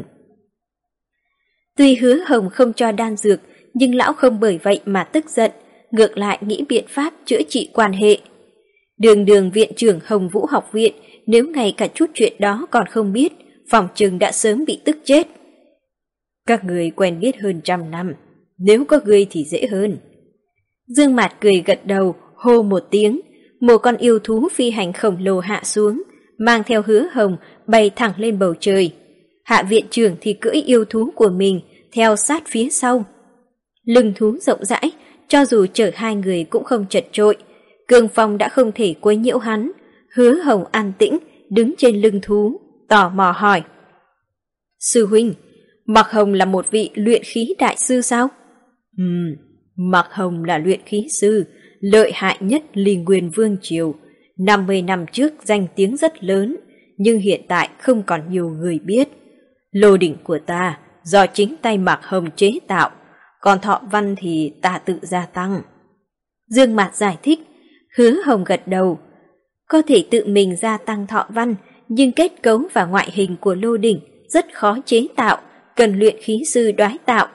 Tuy Hứa Hồng không cho đan dược, nhưng lão không bởi vậy mà tức giận, ngược lại nghĩ biện pháp chữa trị quan hệ. Đường đường viện trưởng Hồng Vũ học viện, nếu ngay cả chút chuyện đó còn không biết, phòng chừng đã sớm bị tức chết. Các người quen biết hơn trăm năm, nếu có ngươi thì dễ hơn. Dương Mạt cười gật đầu, hô một tiếng, một con yêu thú phi hành khổng lồ hạ xuống, mang theo Hứa Hồng bay thẳng lên bầu trời. Hạ viện trưởng thì cưỡi yêu thú của mình, theo sát phía sau. Lưng thú rộng rãi, cho dù chở hai người cũng không chật trội. Cương phong đã không thể quấy nhiễu hắn. Hứa Hồng an tĩnh, đứng trên lưng thú, tò mò hỏi. Sư huynh, Mặc Hồng là một vị luyện khí đại sư sao? Ừm, Mạc Hồng là luyện khí sư, lợi hại nhất Ly Nguyên Vương Triều. năm mươi năm trước danh tiếng rất lớn, nhưng hiện tại không còn nhiều người biết. Lô đỉnh của ta do chính tay Mạc Hồng chế tạo, còn thọ văn thì ta tự gia tăng. Dương Mạt giải thích. Hứa Hồng gật đầu. Có thể tự mình gia tăng thọ văn, nhưng kết cấu và ngoại hình của lô đỉnh rất khó chế tạo, cần luyện khí sư đoái tạo.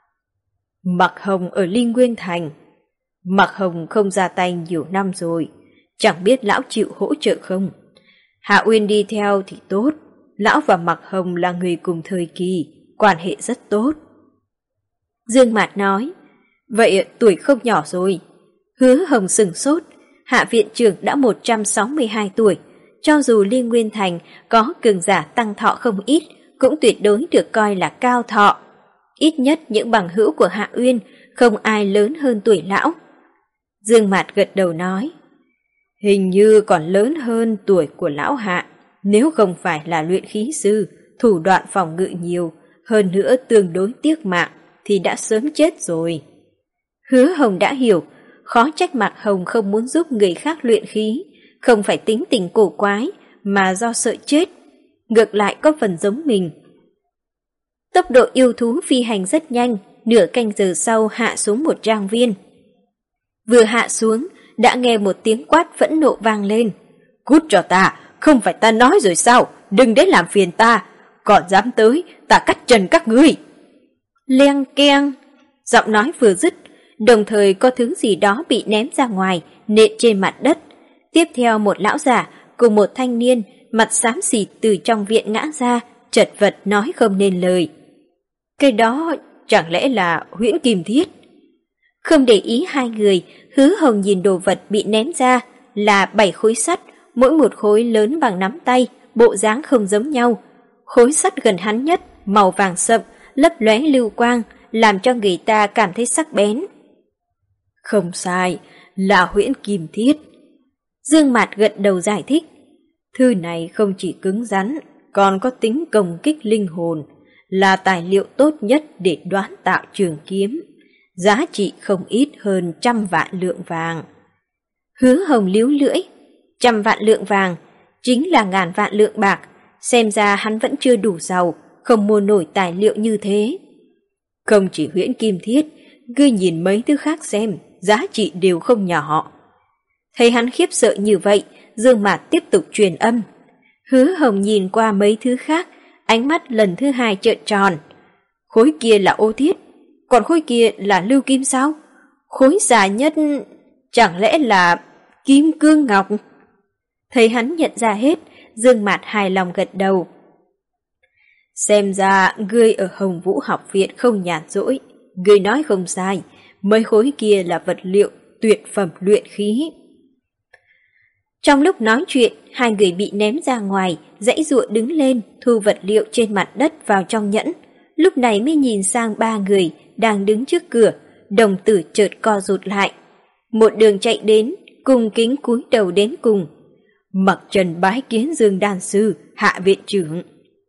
Mạc Hồng ở Linh Nguyên Thành. Mạc Hồng không ra tay nhiều năm rồi, chẳng biết lão chịu hỗ trợ không. Hạ Uyên đi theo thì tốt, lão và Mạc Hồng là người cùng thời kỳ, quan hệ rất tốt. Dương Mạt nói, vậy tuổi không nhỏ rồi. Hứa Hồng sừng sốt, Hạ viện trưởng đã một trăm sáu mươi hai tuổi, cho dù Liên Nguyên Thành có cường giả tăng thọ không ít, cũng tuyệt đối được coi là cao thọ. Ít nhất những bằng hữu của Hạ Uyên không ai lớn hơn tuổi lão. Dương Mạt gật đầu nói, hình như còn lớn hơn tuổi của lão Hạ, nếu không phải là luyện khí sư, thủ đoạn phòng ngự nhiều, hơn nữa tương đối tiếc mạng, thì đã sớm chết rồi. Hứa Hồng đã hiểu, khó trách Mạc Hồng không muốn giúp người khác luyện khí, không phải tính tình cổ quái, mà do sợ chết, ngược lại có phần giống mình. Tốc độ yêu thú phi hành rất nhanh, nửa canh giờ sau hạ xuống một trang viên. Vừa hạ xuống, đã nghe một tiếng quát phẫn nộ vang lên. Cút cho ta, không phải ta nói rồi sao, đừng đến làm phiền ta, còn dám tới, ta cắt chân các ngươi. Leng keng, giọng nói vừa dứt, đồng thời có thứ gì đó bị ném ra ngoài, nện trên mặt đất. Tiếp theo một lão giả cùng một thanh niên mặt xám xịt từ trong viện ngã ra, chật vật nói không nên lời. Cái đó chẳng lẽ là Huyễn Kim Thiết? Không để ý hai người, Hứa Hồng nhìn đồ vật bị ném ra là bảy khối sắt, mỗi một khối lớn bằng nắm tay, bộ dáng không giống nhau. Khối sắt gần hắn nhất, màu vàng sậm, lấp lóe lưu quang, làm cho người ta cảm thấy sắc bén. Không sai, là Huyễn Kim Thiết. Dương Mạt gật đầu giải thích. Thư này không chỉ cứng rắn, còn có tính công kích linh hồn, là tài liệu tốt nhất để đoán tạo trường kiếm. Giá trị không ít hơn trăm vạn lượng vàng. Hứa Hồng líu lưỡi, trăm vạn lượng vàng, chính là ngàn vạn lượng bạc, xem ra hắn vẫn chưa đủ giàu, không mua nổi tài liệu như thế. Không chỉ Huyễn Kim Thiết, ngươi nhìn mấy thứ khác xem, giá trị đều không nhỏ. Thấy hắn khiếp sợ như vậy, Dương Mạt tiếp tục truyền âm. Hứa Hồng nhìn qua mấy thứ khác, ánh mắt lần thứ hai trợn tròn. Khối kia là ô thiết, còn khối kia là lưu kim sao? Khối dài nhất chẳng lẽ là kim cương ngọc? Thấy hắn nhận ra hết, Dương Mạt hài lòng gật đầu. Xem ra ngươi ở Hồng Vũ học viện không nhàn rỗi, ngươi nói không sai, mấy khối kia là vật liệu tuyệt phẩm luyện khí. Trong lúc nói chuyện, hai người bị ném ra ngoài, giãy giụa đứng lên, thu vật liệu trên mặt đất vào trong nhẫn. Lúc này mới nhìn sang ba người đang đứng trước cửa, đồng tử chợt co rụt lại. Một đường chạy đến, cung kính cúi đầu đến cùng. Mặc trần bái kiến Dương đan sư, Hạ viện trưởng.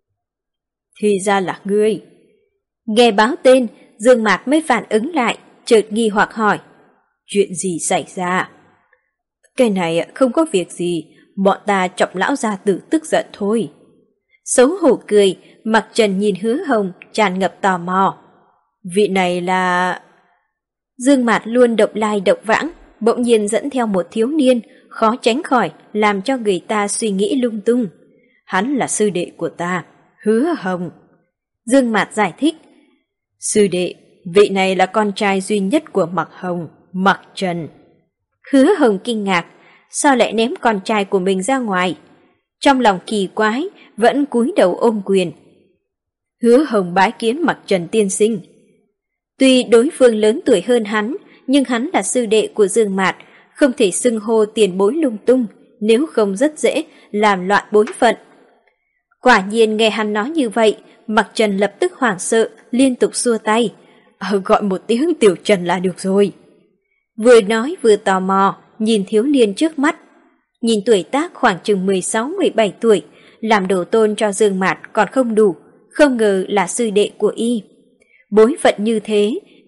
Thì ra là ngươi. Nghe báo tên, Dương Mạt mới phản ứng lại, chợt nghi hoặc hỏi. Chuyện gì xảy ra? Cái này không có việc gì, bọn ta chọc lão gia tử tức giận thôi. Xấu hổ cười, Mặc Trần nhìn Hứa Hồng tràn ngập tò mò. Vị này là... Dương Mạt luôn độc lai độc vãng, bỗng nhiên dẫn theo một thiếu niên, khó tránh khỏi làm cho người ta suy nghĩ lung tung. Hắn là sư đệ của ta, Hứa Hồng. Dương Mạt giải thích. Sư đệ, vị này là con trai duy nhất của Mặc Hồng, Mặc Trần. Hứa Hồng kinh ngạc, sao lại ném con trai của mình ra ngoài? Trong lòng kỳ quái, vẫn cúi đầu ôm quyền. Hứa Hồng bái kiến Mặc Trần tiên sinh. Tuy đối phương lớn tuổi hơn hắn, nhưng hắn là sư đệ của Dương Mạt, không thể xưng hô tiền bối lung tung, nếu không rất dễ làm loạn bối phận. Quả nhiên nghe hắn nói như vậy, Mặc Trần lập tức hoảng sợ, liên tục xua tay. Ờ, gọi một tiếng Tiểu Trần là được rồi. Vừa nói vừa tò mò, nhìn thiếu niên trước mắt. Nhìn tuổi tác khoảng chừng mười sáu mười bảy tuổi, làm đồ tôn cho Dương Mạt còn không đủ, không ngờ là sư đệ của y. Bối phận như thế,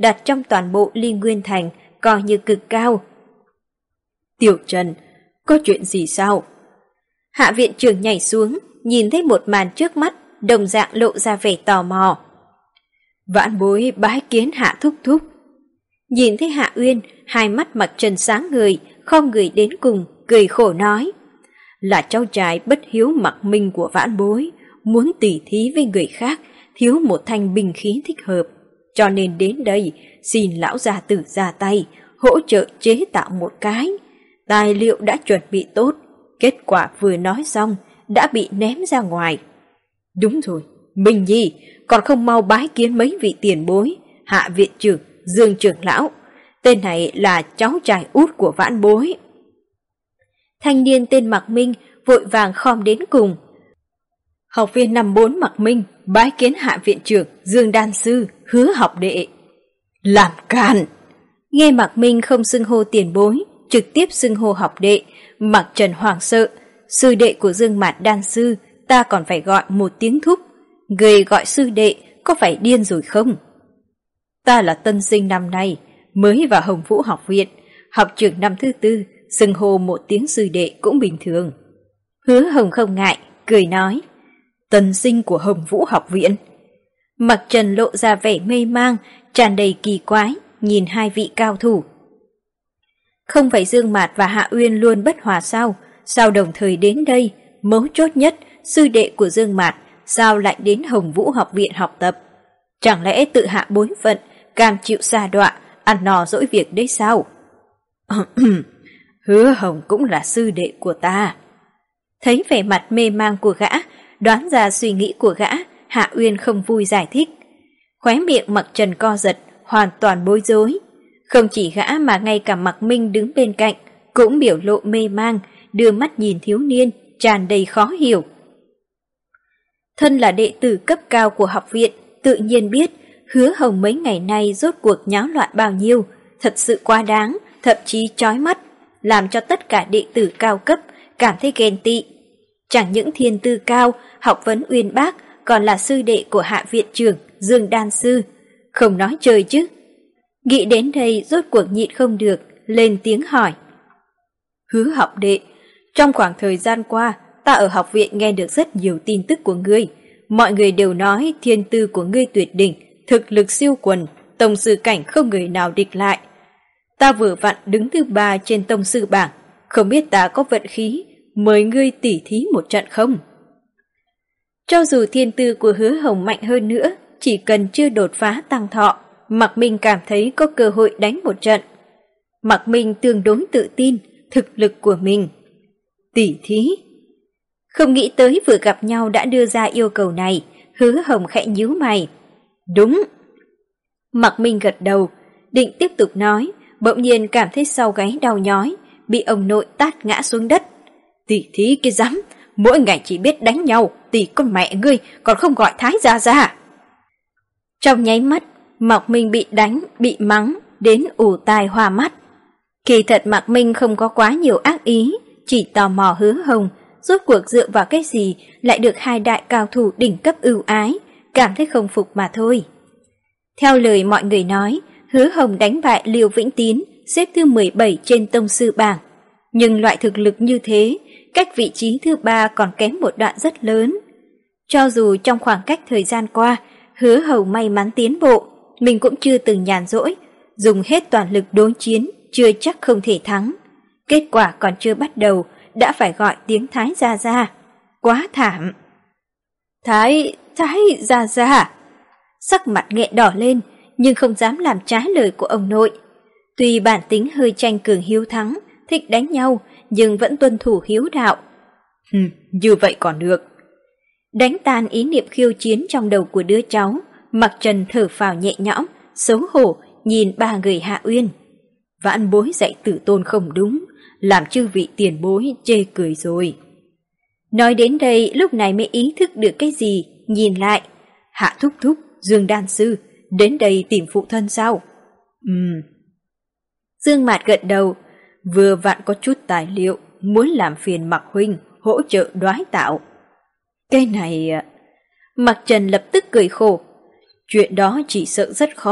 đặt trong toàn bộ Ly Nguyên Thành coi như cực cao. Tiểu Trần, có chuyện gì sao? Hạ viện trưởng nhảy xuống, nhìn thấy một màn trước mắt, đồng dạng lộ ra vẻ tò mò. Vãn bối bái kiến Hạ thúc thúc. Nhìn thấy Hạ Uyên, hai mắt Mặc Trần sáng ngời, không người đến cùng, cười khổ nói. Là cháu trai bất hiếu Mặc Minh của vãn bối, muốn tỉ thí với người khác, thiếu một thanh binh khí thích hợp. Cho nên đến đây, xin lão gia tử ra tay, hỗ trợ chế tạo một cái. Tài liệu đã chuẩn bị tốt, kết quả vừa nói xong, đã bị ném ra ngoài. Đúng rồi, Minh Nhi, còn không mau bái kiến mấy vị tiền bối, Hạ viện trưởng, Dương trưởng lão. Tên này là cháu trai út của vãn bối. Thanh niên tên Mạc Minh vội vàng khom đến cùng. Học viên năm bốn Mạc Minh bái kiến Hạ viện trưởng, Dương đan sư, Hứa học đệ. Làm càn! Nghe Mạc Minh không xưng hô tiền bối, trực tiếp xưng hô học đệ, Mạc Trần hoảng sợ. Sư đệ của Dương Mạt đan sư, ta còn phải gọi một tiếng thúc. Người gọi sư đệ có phải điên rồi không? Ta là tân sinh năm nay, mới vào Hồng Vũ học viện, học trường năm thứ tư, xưng hô một tiếng sư đệ cũng bình thường. Hứa Hồng không ngại, cười nói. Tân sinh của Hồng Vũ học viện. Mạc Trần lộ ra vẻ mê mang, tràn đầy kỳ quái, nhìn hai vị cao thủ. Không phải Dương Mạt và Hạ Uyên luôn bất hòa sao? Sao đồng thời đến đây? Mấu chốt nhất, sư đệ của Dương Mạt sao lại đến Hồng Vũ học viện học tập? Chẳng lẽ tự hạ bối phận, cam chịu sa đọa, ăn no dỗi việc đấy sao? Hứa Hồng cũng là sư đệ của ta. Thấy vẻ mặt mê mang của gã, đoán ra suy nghĩ của gã, Hạ Uyên không vui giải thích. Khóe miệng Mạc Trần co giật, hoàn toàn bối rối. Không chỉ gã mà ngay cả Mạc Minh đứng bên cạnh, cũng biểu lộ mê mang, đưa mắt nhìn thiếu niên, tràn đầy khó hiểu. Thân là đệ tử cấp cao của học viện, tự nhiên biết Hứa Hồng mấy ngày nay rốt cuộc nháo loạn bao nhiêu, thật sự quá đáng, thậm chí chói mắt, làm cho tất cả đệ tử cao cấp cảm thấy ghen tị. Chẳng những thiên tư cao, học vấn uyên bác, còn là sư đệ của Hạ viện trưởng Dương đan sư, không nói chơi chứ. Nghĩ đến đây rốt cuộc nhịn không được, lên tiếng hỏi. Hứa học đệ, trong khoảng thời gian qua, ta ở học viện nghe được rất nhiều tin tức của ngươi. Mọi người đều nói thiên tư của ngươi tuyệt đỉnh, thực lực siêu quần, tông sư cảnh không người nào địch lại. Ta vừa vặn đứng thứ ba trên tông sư bảng, không biết ta có vận khí, mời ngươi tỉ thí một trận không? Cho dù thiên tư của Hứa Hồng mạnh hơn nữa, chỉ cần chưa đột phá tăng thọ, Mạc Minh cảm thấy có cơ hội đánh một trận. Mạc Minh tương đối tự tin, thực lực của mình. Tỉ thí? Không nghĩ tới vừa gặp nhau đã đưa ra yêu cầu này, Hứa Hồng khẽ nhíu mày. Đúng. Mạc Minh gật đầu, định tiếp tục nói, bỗng nhiên cảm thấy sau gáy đau nhói, bị ông nội tát ngã xuống đất. Tỉ thí cái rắm, mỗi ngày chỉ biết đánh nhau, tỉ con mẹ ngươi còn không gọi Thái gia ra. Trong nháy mắt, Mạc Minh bị đánh, bị mắng, đến ù tai hoa mắt. Kỳ thật Mạc Minh không có quá nhiều ác ý, chỉ tò mò Hứa Hồng, rốt cuộc dựa vào cái gì lại được hai đại cao thủ đỉnh cấp ưu ái, cảm thấy không phục mà thôi. Theo lời mọi người nói, Hứa Hồng đánh bại Liêu Vĩnh Tín, xếp thứ mười bảy trên tông sư bảng. Nhưng loại thực lực như thế, cách vị trí thứ ba còn kém một đoạn rất lớn. Cho dù trong khoảng cách thời gian qua, Hứa Hồng may mắn tiến bộ, mình cũng chưa từng nhàn rỗi, dùng hết toàn lực đối chiến, chưa chắc không thể thắng. Kết quả còn chưa bắt đầu, đã phải gọi tiếng Thái gia gia. Quá thảm. Thái, Thái gia gia. Sắc mặt nghẹn đỏ lên, nhưng không dám làm trái lời của ông nội. Tuy bản tính hơi tranh cường hiếu thắng, thích đánh nhau, nhưng vẫn tuân thủ hiếu đạo. Hừ, như vậy còn được. Đánh tan ý niệm khiêu chiến trong đầu của đứa cháu, Mạc Trần thở phào nhẹ nhõm, xấu hổ nhìn ba người Hạ Uyên. Vãn bối dạy tử tôn không đúng, làm chư vị tiền bối chê cười rồi. Nói đến đây lúc này mới ý thức được cái gì, nhìn lại. Hạ thúc thúc, Dương đan sư, đến đây tìm phụ thân sao? Ừm. Dương Mạt gật đầu, vừa vặn có chút tài liệu, muốn làm phiền Mạc huynh hỗ trợ đoái tạo. Cái này... Mạc Trần lập tức cười khổ. Chuyện đó chỉ sợ rất khó,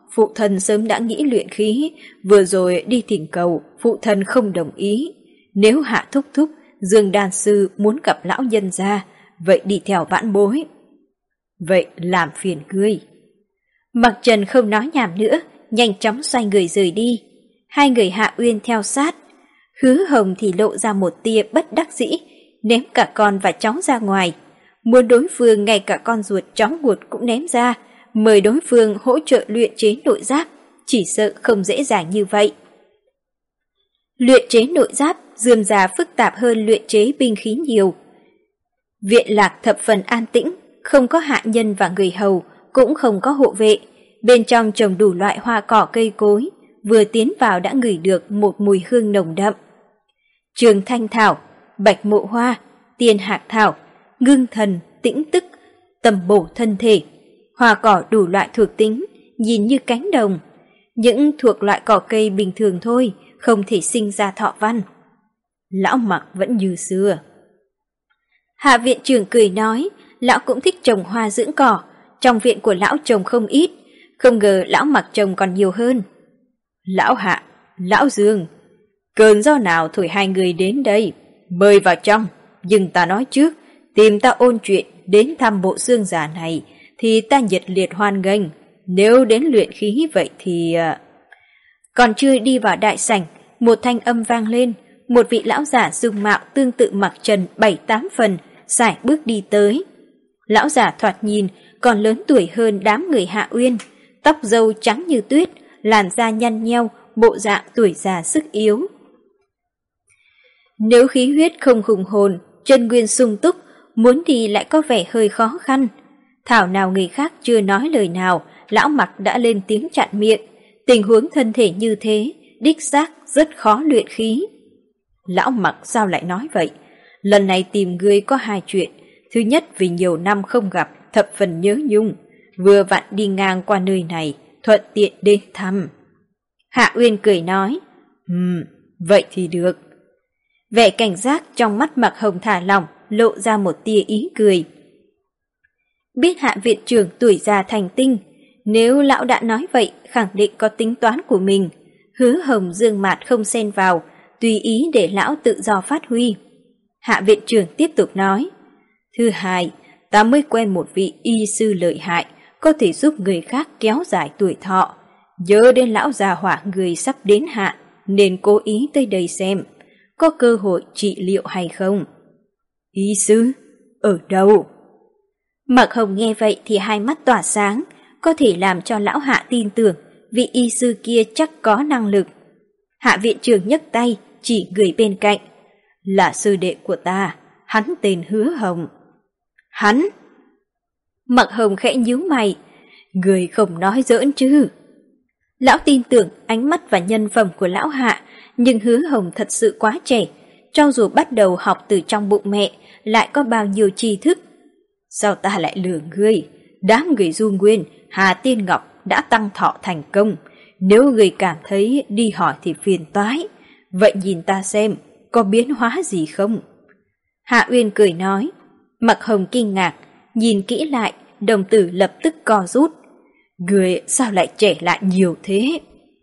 phụ thân sớm đã nghĩ luyện khí, vừa rồi đi thỉnh cầu, phụ thân không đồng ý. Nếu Hạ thúc thúc, Dương đan sư muốn gặp lão nhân gia, vậy đi theo vãn bối. Vậy làm phiền ngươi. Mặc Trần không nói nhảm nữa, nhanh chóng xoay người rời đi. Hai người Hạ Uyên theo sát. Hứa Hồng thì lộ ra một tia bất đắc dĩ, ném cả con và cháu ra ngoài. Muốn đối phương ngay cả con ruột cháu ruột cũng ném ra, mời đối phương hỗ trợ luyện chế nội giáp, chỉ sợ không dễ dàng như vậy. Luyện chế nội giáp rườm rà phức tạp hơn luyện chế binh khí nhiều. Viện Lạc thập phần an tĩnh, không có hạ nhân và người hầu, cũng không có hộ vệ. Bên trong trồng đủ loại hoa cỏ cây cối, vừa tiến vào đã ngửi được một mùi hương nồng đậm. Trường thanh thảo, bạch mộ hoa, tiên hạc thảo, ngưng thần, tĩnh tức, tầm bổ thân thể. Hoa cỏ đủ loại thuộc tính, nhìn như cánh đồng. Những thuộc loại cỏ cây bình thường thôi, không thể sinh ra thọ văn. Lão Mặc vẫn như xưa. Hạ viện trưởng cười nói, lão cũng thích trồng hoa dưỡng cỏ, trong viện của lão trồng không ít, không ngờ lão Mặc trồng còn nhiều hơn. Lão Hạ, lão Dương, cơn gió nào thổi hai người đến đây, mời vào trong, nhưng ta nói trước, tìm ta ôn chuyện đến thăm bộ xương giả này, thì ta nhiệt liệt hoan nghênh, nếu đến luyện khí vậy thì... Còn chưa đi vào đại sảnh, một thanh âm vang lên, một vị lão giả dung mạo tương tự Mặc Trần bảy tám phần, sải bước đi tới. Lão giả thoạt nhìn còn lớn tuổi hơn đám người Hạ Uyên, tóc râu trắng như tuyết, làn da nhăn nheo, bộ dạng tuổi già sức yếu. Nếu khí huyết không hùng hồn, chân nguyên sung túc, muốn đi lại có vẻ hơi khó khăn. Thảo nào người khác chưa nói lời nào, lão Mặc đã lên tiếng chặn miệng. Tình huống thân thể như thế, đích xác rất khó luyện khí. Lão Mặc sao lại nói vậy? Lần này tìm ngươi có hai chuyện. Thứ nhất, vì nhiều năm không gặp, thập phần nhớ nhung. Vừa vặn đi ngang qua nơi này, thuận tiện đến thăm. Hạ Uyên cười nói, Ừm, vậy thì được. Vẻ cảnh giác trong mắt Mặc Hồng thả lỏng, lộ ra một tia ý cười. Biết Hạ viện trưởng tuổi già thành tinh, nếu lão đã nói vậy, khẳng định có tính toán của mình. Hứa Hồng dương mạt không xen vào, tùy ý để lão tự do phát huy. Hạ viện trưởng tiếp tục nói, thứ hai, ta mới quen một vị y sư lợi hại, có thể giúp người khác kéo dài tuổi thọ. Nhớ đến lão già hỏa người sắp đến hạn, nên cố ý tới đây xem, có cơ hội trị liệu hay không. Y sư? Ở đâu? Mặc Hồng nghe vậy thì hai mắt tỏa sáng, có thể làm cho lão Hạ tin tưởng vị y sư kia chắc có năng lực. Hạ viện trưởng nhấc tay, chỉ người bên cạnh. Là sư đệ của ta, hắn tên Hứa Hồng. Hắn? Mặc Hồng khẽ nhíu mày, người không nói giỡn chứ. Lão tin tưởng ánh mắt và nhân phẩm của lão Hạ, nhưng Hứa Hồng thật sự quá trẻ, cho dù bắt đầu học từ trong bụng mẹ, lại có bao nhiêu tri thức. Sao ta lại lừa ngươi? Đám người Du Nguyên, Hà Tiên Ngọc đã tăng thọ thành công. Nếu người cảm thấy đi hỏi thì phiền toái, vậy nhìn ta xem, có biến hóa gì không? Hạ Uyên cười nói. Mặc Hồng kinh ngạc, nhìn kỹ lại, đồng tử lập tức co rút. Người sao lại trẻ lại nhiều thế?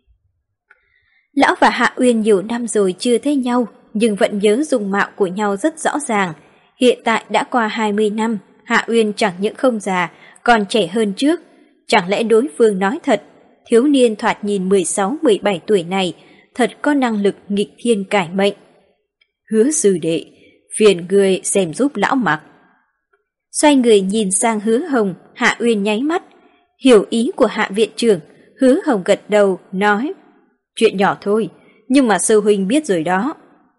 Lão và Hạ Uyên nhiều năm rồi chưa thấy nhau, nhưng vẫn nhớ dung mạo của nhau rất rõ ràng. Hiện tại đã qua hai mươi năm, Hạ Uyên chẳng những không già, còn trẻ hơn trước. Chẳng lẽ đối phương nói thật, thiếu niên thoạt nhìn mười sáu mười bảy tuổi này thật có năng lực nghịch thiên cải mệnh. Hứa sư đệ, phiền người xem giúp lão Mặc. Xoay người nhìn sang Hứa Hồng, Hạ Uyên nháy mắt. Hiểu ý của Hạ viện trưởng, Hứa Hồng gật đầu, nói, chuyện nhỏ thôi, nhưng mà sư huynh biết rồi đó.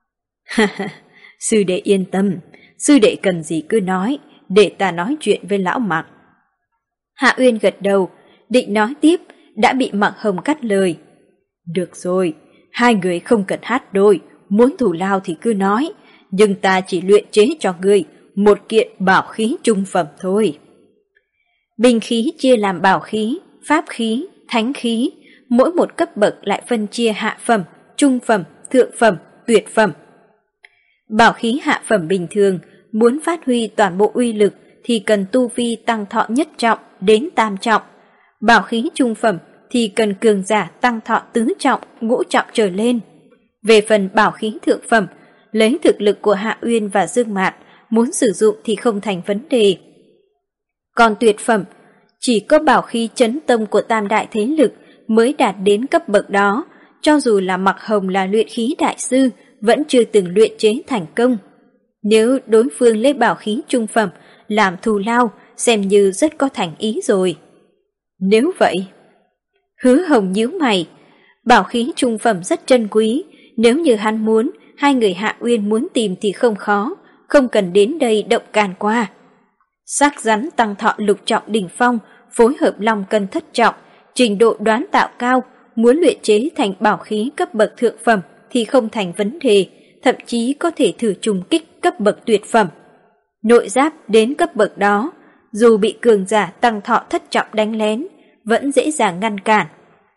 Sư đệ yên tâm, sư đệ cần gì cứ nói, để ta nói chuyện với lão Mặc. Hạ Uyên gật đầu, định nói tiếp, đã bị Mặc Hồng cắt lời. Được rồi, hai người không cần hát đôi, muốn thủ lao thì cứ nói, nhưng ta chỉ luyện chế cho ngươi một kiện bảo khí trung phẩm thôi. Binh khí chia làm bảo khí, pháp khí, thánh khí, mỗi một cấp bậc lại phân chia hạ phẩm, trung phẩm, thượng phẩm, tuyệt phẩm. Bảo khí hạ phẩm bình thường, muốn phát huy toàn bộ uy lực thì cần tu vi tăng thọ nhất trọng đến tam trọng. Bảo khí trung phẩm thì cần cường giả tăng thọ tứ trọng, ngũ trọng trở lên. Về phần bảo khí thượng phẩm, lấy thực lực của Hạ Uyên và Dương Mạt, muốn sử dụng thì không thành vấn đề. Còn tuyệt phẩm, chỉ có bảo khí chấn tông của tam đại thế lực mới đạt đến cấp bậc đó, cho dù là Mặc Hồng là luyện khí đại sư, vẫn chưa từng luyện chế thành công. Nếu đối phương lấy bảo khí trung phẩm làm thù lao, xem như rất có thành ý rồi. Nếu vậy, Hứa Hồng nhíu mày, bảo khí trung phẩm rất trân quý, nếu như hắn muốn, hai người Hạ Uyên muốn tìm thì không khó, không cần đến đây động can qua. Xác rắn tăng thọ lục trọng đỉnh phong, phối hợp long cân thất trọng, trình độ đoán tạo cao, muốn luyện chế thành bảo khí cấp bậc thượng phẩm thì không thành vấn đề, thậm chí có thể thử trùng kích cấp bậc tuyệt phẩm. Nội giáp đến cấp bậc đó, dù bị cường giả tăng thọ thất trọng đánh lén, vẫn dễ dàng ngăn cản.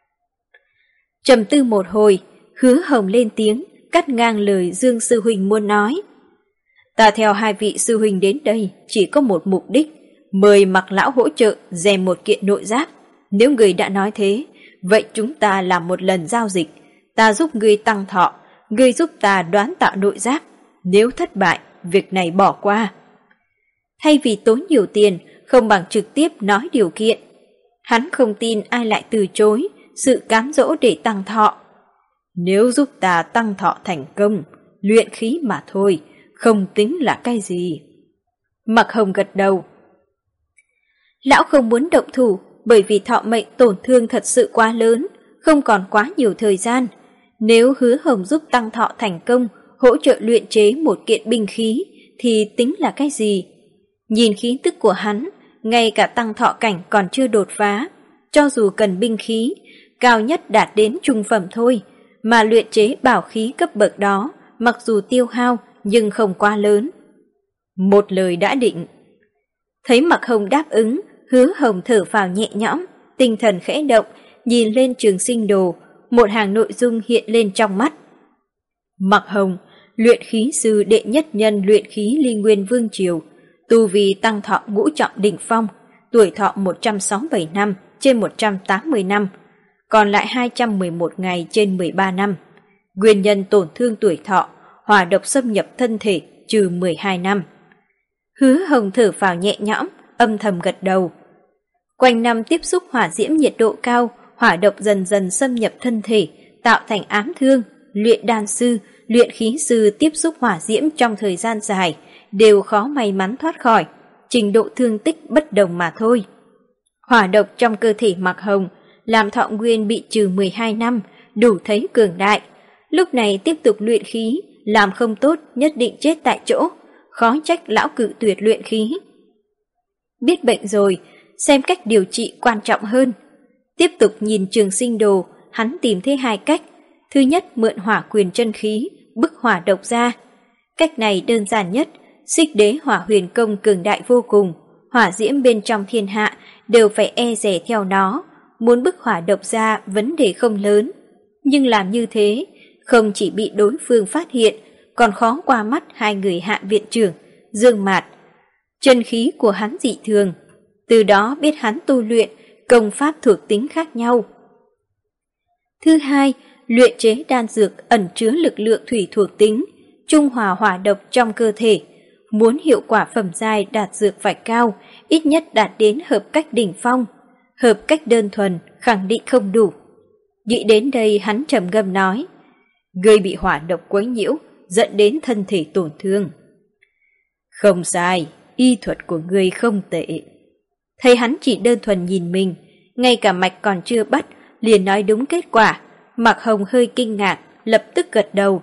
Trầm tư một hồi, Hứa Hồng lên tiếng, cắt ngang lời Dương sư huynh muốn nói. Ta theo hai vị sư huynh đến đây chỉ có một mục đích, mời Mặc lão hỗ trợ rèn một kiện nội giáp. Nếu người đã nói thế, vậy chúng ta làm một lần giao dịch. Ta giúp ngươi tăng thọ, ngươi giúp ta đoán tạo nội giáp. Nếu thất bại, việc này bỏ qua. Thay vì tốn nhiều tiền, không bằng trực tiếp nói điều kiện. Hắn không tin ai lại từ chối sự cám dỗ để tăng thọ. Nếu giúp ta tăng thọ thành công, luyện khí mà thôi, không tính là cái gì. Mặc Hồng gật đầu. Lão không muốn động thủ, bởi vì thọ mệnh tổn thương thật sự quá lớn, không còn quá nhiều thời gian. Nếu Hứa Hồng giúp tăng thọ thành công, hỗ trợ luyện chế một kiện binh khí, thì tính là cái gì? Nhìn khí tức của hắn, ngay cả tăng thọ cảnh còn chưa đột phá, cho dù cần binh khí, cao nhất đạt đến trung phẩm thôi, mà luyện chế bảo khí cấp bậc đó, mặc dù tiêu hao nhưng không quá lớn. Một lời đã định. Thấy Mặc Hồng đáp ứng, Hứa Hồng thở phào nhẹ nhõm, tinh thần khẽ động, nhìn lên Trường Sinh Đồ, một hàng nội dung hiện lên trong mắt. Mặc Hồng, luyện khí sư đệ nhất nhân luyện khí Ly Nguyên Vương Triều, tu vi tăng thọ ngũ trọng đỉnh phong, tuổi thọ một trăm sáu mươi bảy năm trên một trăm tám mươi năm, còn lại hai trăm mười một ngày trên mười ba năm. Nguyên nhân tổn thương tuổi thọ, hỏa độc xâm nhập thân thể trừ mười hai năm. Hứa Hồng thở phào nhẹ nhõm, âm thầm gật đầu. Quanh năm tiếp xúc hỏa diễm nhiệt độ cao, hỏa độc dần dần xâm nhập thân thể, tạo thành ám thương. Luyện đan sư, luyện khí sư tiếp xúc hỏa diễm trong thời gian dài đều khó may mắn thoát khỏi, trình độ thương tích bất đồng mà thôi. Hỏa độc trong cơ thể Mặc Hồng làm thọ nguyên bị trừ mười hai năm, đủ thấy cường đại. Lúc này tiếp tục luyện khí, làm không tốt nhất định chết tại chỗ, khó trách lão cự tuyệt luyện khí. Biết bệnh rồi, xem cách điều trị quan trọng hơn. Tiếp tục nhìn Trường Sinh Đồ, hắn tìm thấy hai cách. Thứ nhất, mượn hỏa quyền chân khí, bức hỏa độc ra. Cách này đơn giản nhất, Xích Đế Hỏa Huyền Công cường đại vô cùng, hỏa diễm bên trong thiên hạ đều phải e dè theo nó, muốn bức hỏa độc ra vấn đề không lớn. Nhưng làm như thế, không chỉ bị đối phương phát hiện, còn khó qua mắt hai người Hạ viện trưởng, Dương Mạt. Chân khí của hắn dị thường, từ đó biết hắn tu luyện công pháp thuộc tính khác nhau. Thứ hai, luyện chế đan dược ẩn chứa lực lượng thủy thuộc tính, trung hòa hỏa độc trong cơ thể. Muốn hiệu quả phẩm giai đạt dược phải cao, ít nhất đạt đến hợp cách đỉnh phong. Hợp cách đơn thuần khẳng định không đủ. Nghĩ đến đây hắn trầm ngâm nói, ngươi bị hỏa độc quấy nhiễu, dẫn đến thân thể tổn thương. Không sai, y thuật của ngươi không tệ. Thấy hắn chỉ đơn thuần nhìn mình, ngay cả mạch còn chưa bắt, liền nói đúng kết quả. Mặc Hồng hơi kinh ngạc, lập tức gật đầu.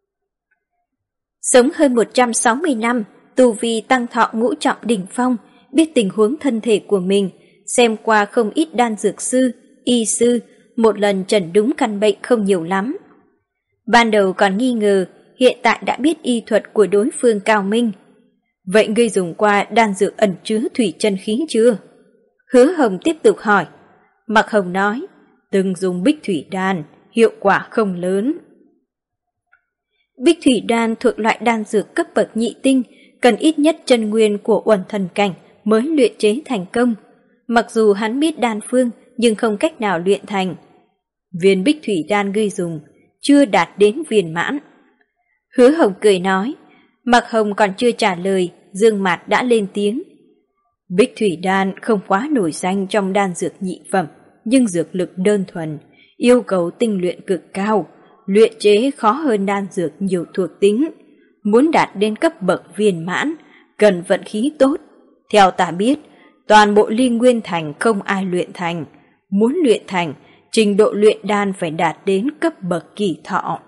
Sống hơn một trăm sáu mươi năm, tu vi tăng thọ ngũ trọng đỉnh phong, biết tình huống thân thể của mình, xem qua không ít đan dược sư, y sư, một lần chẩn đúng căn bệnh không nhiều lắm. Ban đầu còn nghi ngờ, hiện tại đã biết y thuật của đối phương cao minh. Vậy ngươi dùng qua đan dược ẩn chứa thủy chân khí chưa? Hứa Hồng tiếp tục hỏi. Mặc Hồng nói, từng dùng bích thủy đan, hiệu quả không lớn. Bích thủy đan thuộc loại đan dược cấp bậc nhị tinh, cần ít nhất chân nguyên của uẩn thần cảnh mới luyện chế thành công. Mặc dù hắn biết đan phương, nhưng không cách nào luyện thành. Viên bích thủy đan ngươi dùng chưa đạt đến viên mãn. Hứa Hồng cười nói. Mạc Hồng còn chưa trả lời, Dương Mạt đã lên tiếng. Bích thủy đan không quá nổi danh trong đan dược nhị phẩm, nhưng dược lực đơn thuần, yêu cầu tinh luyện cực cao, luyện chế khó hơn đan dược nhiều thuộc tính. Muốn đạt đến cấp bậc viên mãn, cần vận khí tốt. Theo ta biết, toàn bộ Ly Nguyên Thành không ai luyện thành. Muốn luyện thành, trình độ luyện đan phải đạt đến cấp bậc kỳ thọ.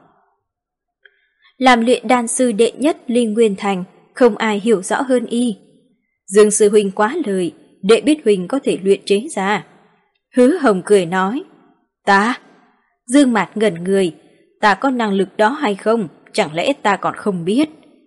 Làm luyện đan sư đệ nhất Ly Nguyên Thành, không ai hiểu rõ hơn y. Dương sư huynh quá lời, đệ biết huynh có thể luyện chế ra. Hứa Hồng cười nói. Ta? Dương Mạt ngẩn người, ta có năng lực đó hay không, chẳng lẽ ta còn không biết.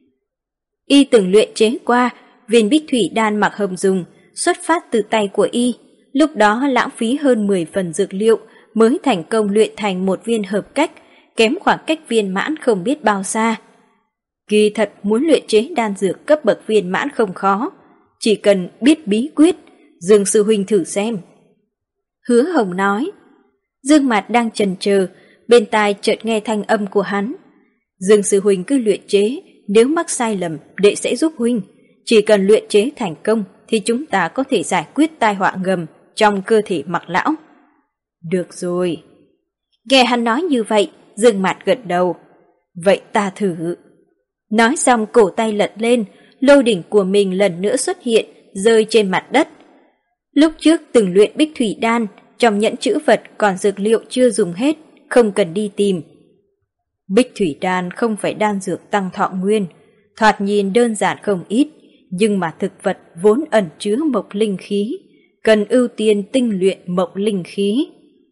Y từng luyện chế qua, viên bích thủy đan Mạc Hồng dùng, xuất phát từ tay của y, lúc đó lãng phí hơn mười phần dược liệu mới thành công luyện thành một viên hợp cách, kém khoảng cách viên mãn không biết bao xa. Kỳ thật muốn luyện chế đan dược cấp bậc viên mãn không khó, chỉ cần biết bí quyết, Dương sư huynh thử xem. Hứa Hồng nói. Dương Mạt đang chần chờ, bên tai chợt nghe thanh âm của hắn. Dương sư huynh cứ luyện chế, nếu mắc sai lầm, đệ sẽ giúp huynh. Chỉ cần luyện chế thành công thì chúng ta có thể giải quyết tai họa ngầm trong cơ thể Mạc lão. Được rồi. Nghe hắn nói như vậy, Dương Mạt gật đầu. Vậy ta thử. Nói xong cổ tay lật lên, lô đỉnh của mình lần nữa xuất hiện, rơi trên mặt đất. Lúc trước từng luyện bích thủy đan, trong nhẫn trữ vật còn dược liệu chưa dùng hết, không cần đi tìm. Bích thủy đan không phải đan dược tăng thọ nguyên, thoạt nhìn đơn giản không ít, nhưng mà thực vật vốn ẩn chứa mộc linh khí, cần ưu tiên tinh luyện mộc linh khí.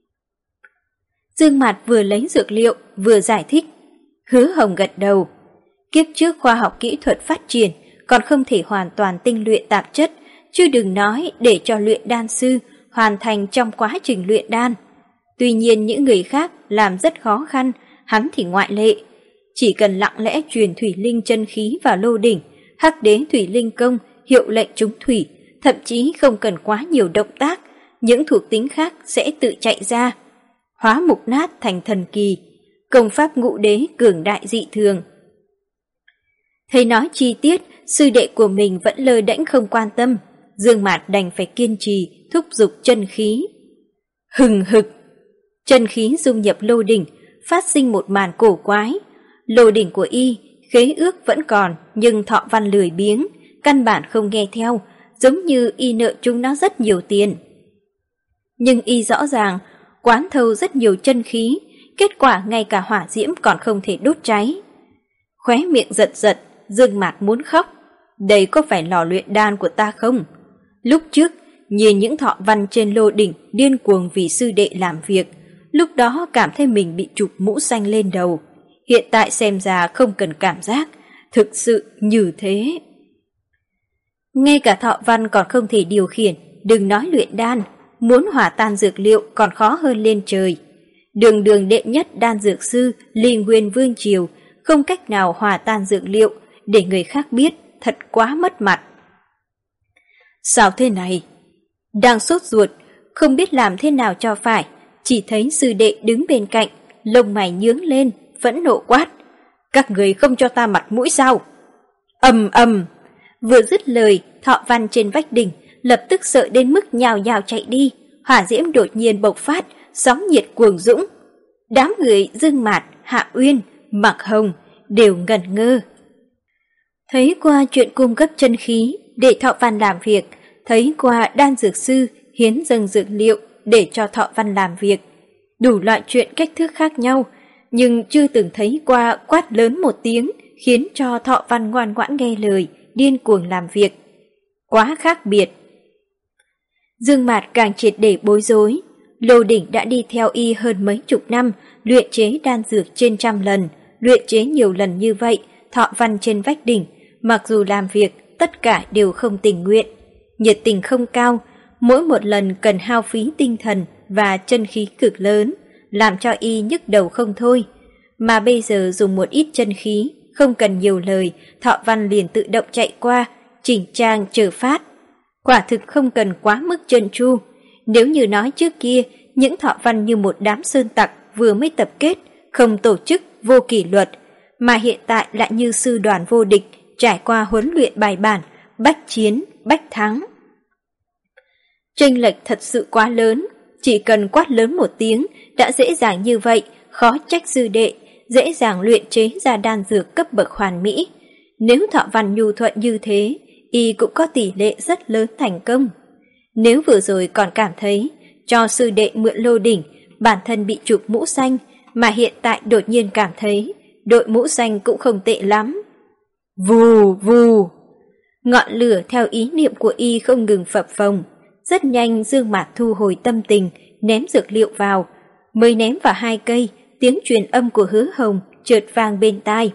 Dương Mạt vừa lấy dược liệu vừa giải thích. Hứa Hồng gật đầu. Kiếp trước khoa học kỹ thuật phát triển, còn không thể hoàn toàn tinh luyện tạp chất, chứ đừng nói để cho luyện đan sư hoàn thành trong quá trình luyện đan. Tuy nhiên những người khác làm rất khó khăn, hắn thì ngoại lệ. Chỉ cần lặng lẽ truyền thủy linh chân khí vào lô đỉnh, hắc đế thủy linh công, hiệu lệnh trúng thủy, thậm chí không cần quá nhiều động tác, những thuộc tính khác sẽ tự chạy ra. Hóa mục nát thành thần kỳ, công pháp ngũ đế cường đại dị thường. Thấy nói chi tiết, sư đệ của mình vẫn lơ đễnh không quan tâm, Dương Mạt đành phải kiên trì thúc giục chân khí. Hừng hực, chân khí dung nhập lô đỉnh, phát sinh một màn cổ quái. Lô đỉnh của y, khế ước vẫn còn, nhưng thọ văn lười biếng, căn bản không nghe theo, giống như y nợ chúng nó rất nhiều tiền. Nhưng y rõ ràng quán thâu rất nhiều chân khí, kết quả ngay cả hỏa diễm còn không thể đốt cháy. Khóe miệng giật giật, Dương Mạt muốn khóc. Đây có phải lò luyện đan của ta không? Lúc trước, nhìn những thọ văn trên lô đỉnh điên cuồng vì sư đệ làm việc, lúc đó cảm thấy mình bị chụp mũ xanh lên đầu. Hiện tại xem ra không cần cảm giác, thực sự như thế. Ngay cả thọ văn còn không thể điều khiển, đừng nói luyện đan, muốn hòa tan dược liệu còn khó hơn lên trời. Đường đường đệ nhất đan dược sư Ly Nguyên Vương Triều, không cách nào hòa tan dược liệu, để người khác biết, thật quá mất mặt. Sao thế này? Đang sốt ruột, không biết làm thế nào cho phải, chỉ thấy sư đệ đứng bên cạnh, lông mày nhướng lên, phẫn nộ quát. Các người không cho ta mặt mũi sao? Ầm ầm, vừa dứt lời, thọ văn trên vách đỉnh lập tức sợ đến mức nhào nhào chạy đi, hỏa diễm đột nhiên bộc phát, sóng nhiệt cuồng dũng. Đám người Dương Mạt, Hạ Uyên, Mạc Hồng đều ngẩn ngơ. Thấy qua chuyện cung cấp chân khí để thọ văn làm việc, thấy qua đan dược sư hiến dâng dược liệu để cho thọ văn làm việc, đủ loại chuyện cách thức khác nhau, nhưng chưa từng thấy qua quát lớn một tiếng khiến cho thọ văn ngoan ngoãn nghe lời, điên cuồng làm việc. Quá khác biệt. Dương Mạt càng triệt để bối rối. Lô đỉnh đã đi theo y hơn mấy chục năm, luyện chế đan dược trên trăm lần, luyện chế nhiều lần như vậy, thọ văn trên vách đỉnh, mặc dù làm việc, tất cả đều không tình nguyện. Nhiệt tình không cao, mỗi một lần cần hao phí tinh thần và chân khí cực lớn, làm cho y nhức đầu không thôi. Mà bây giờ dùng một ít chân khí, không cần nhiều lời, thọ văn liền tự động chạy qua, chỉnh trang chờ phát. Quả thực không cần quá mức trơn tru, Nếu như nói trước kia, những thọ văn như một đám sơn tặc vừa mới tập kết, không tổ chức, vô kỷ luật, mà hiện tại lại như sư đoàn vô địch, trải qua huấn luyện bài bản, bách chiến, bách thắng. Chênh lệch thật sự quá lớn, chỉ cần quát lớn một tiếng đã dễ dàng như vậy, khó trách sư đệ, dễ dàng luyện chế ra đan dược cấp bậc hoàn mỹ. Nếu thọ văn nhu thuận như thế, y cũng có tỷ lệ rất lớn thành công. Nếu vừa rồi còn cảm thấy cho sư đệ mượn lô đỉnh, bản thân bị chụp mũ xanh, mà hiện tại đột nhiên cảm thấy đội mũ xanh cũng không tệ lắm. Vù vù, ngọn lửa theo ý niệm của y không ngừng phập phồng. Rất nhanh Dương Mạt thu hồi tâm tình, ném dược liệu vào. Mới ném vào hai cây, tiếng truyền âm của Hứa Hồng chợt vang bên tai.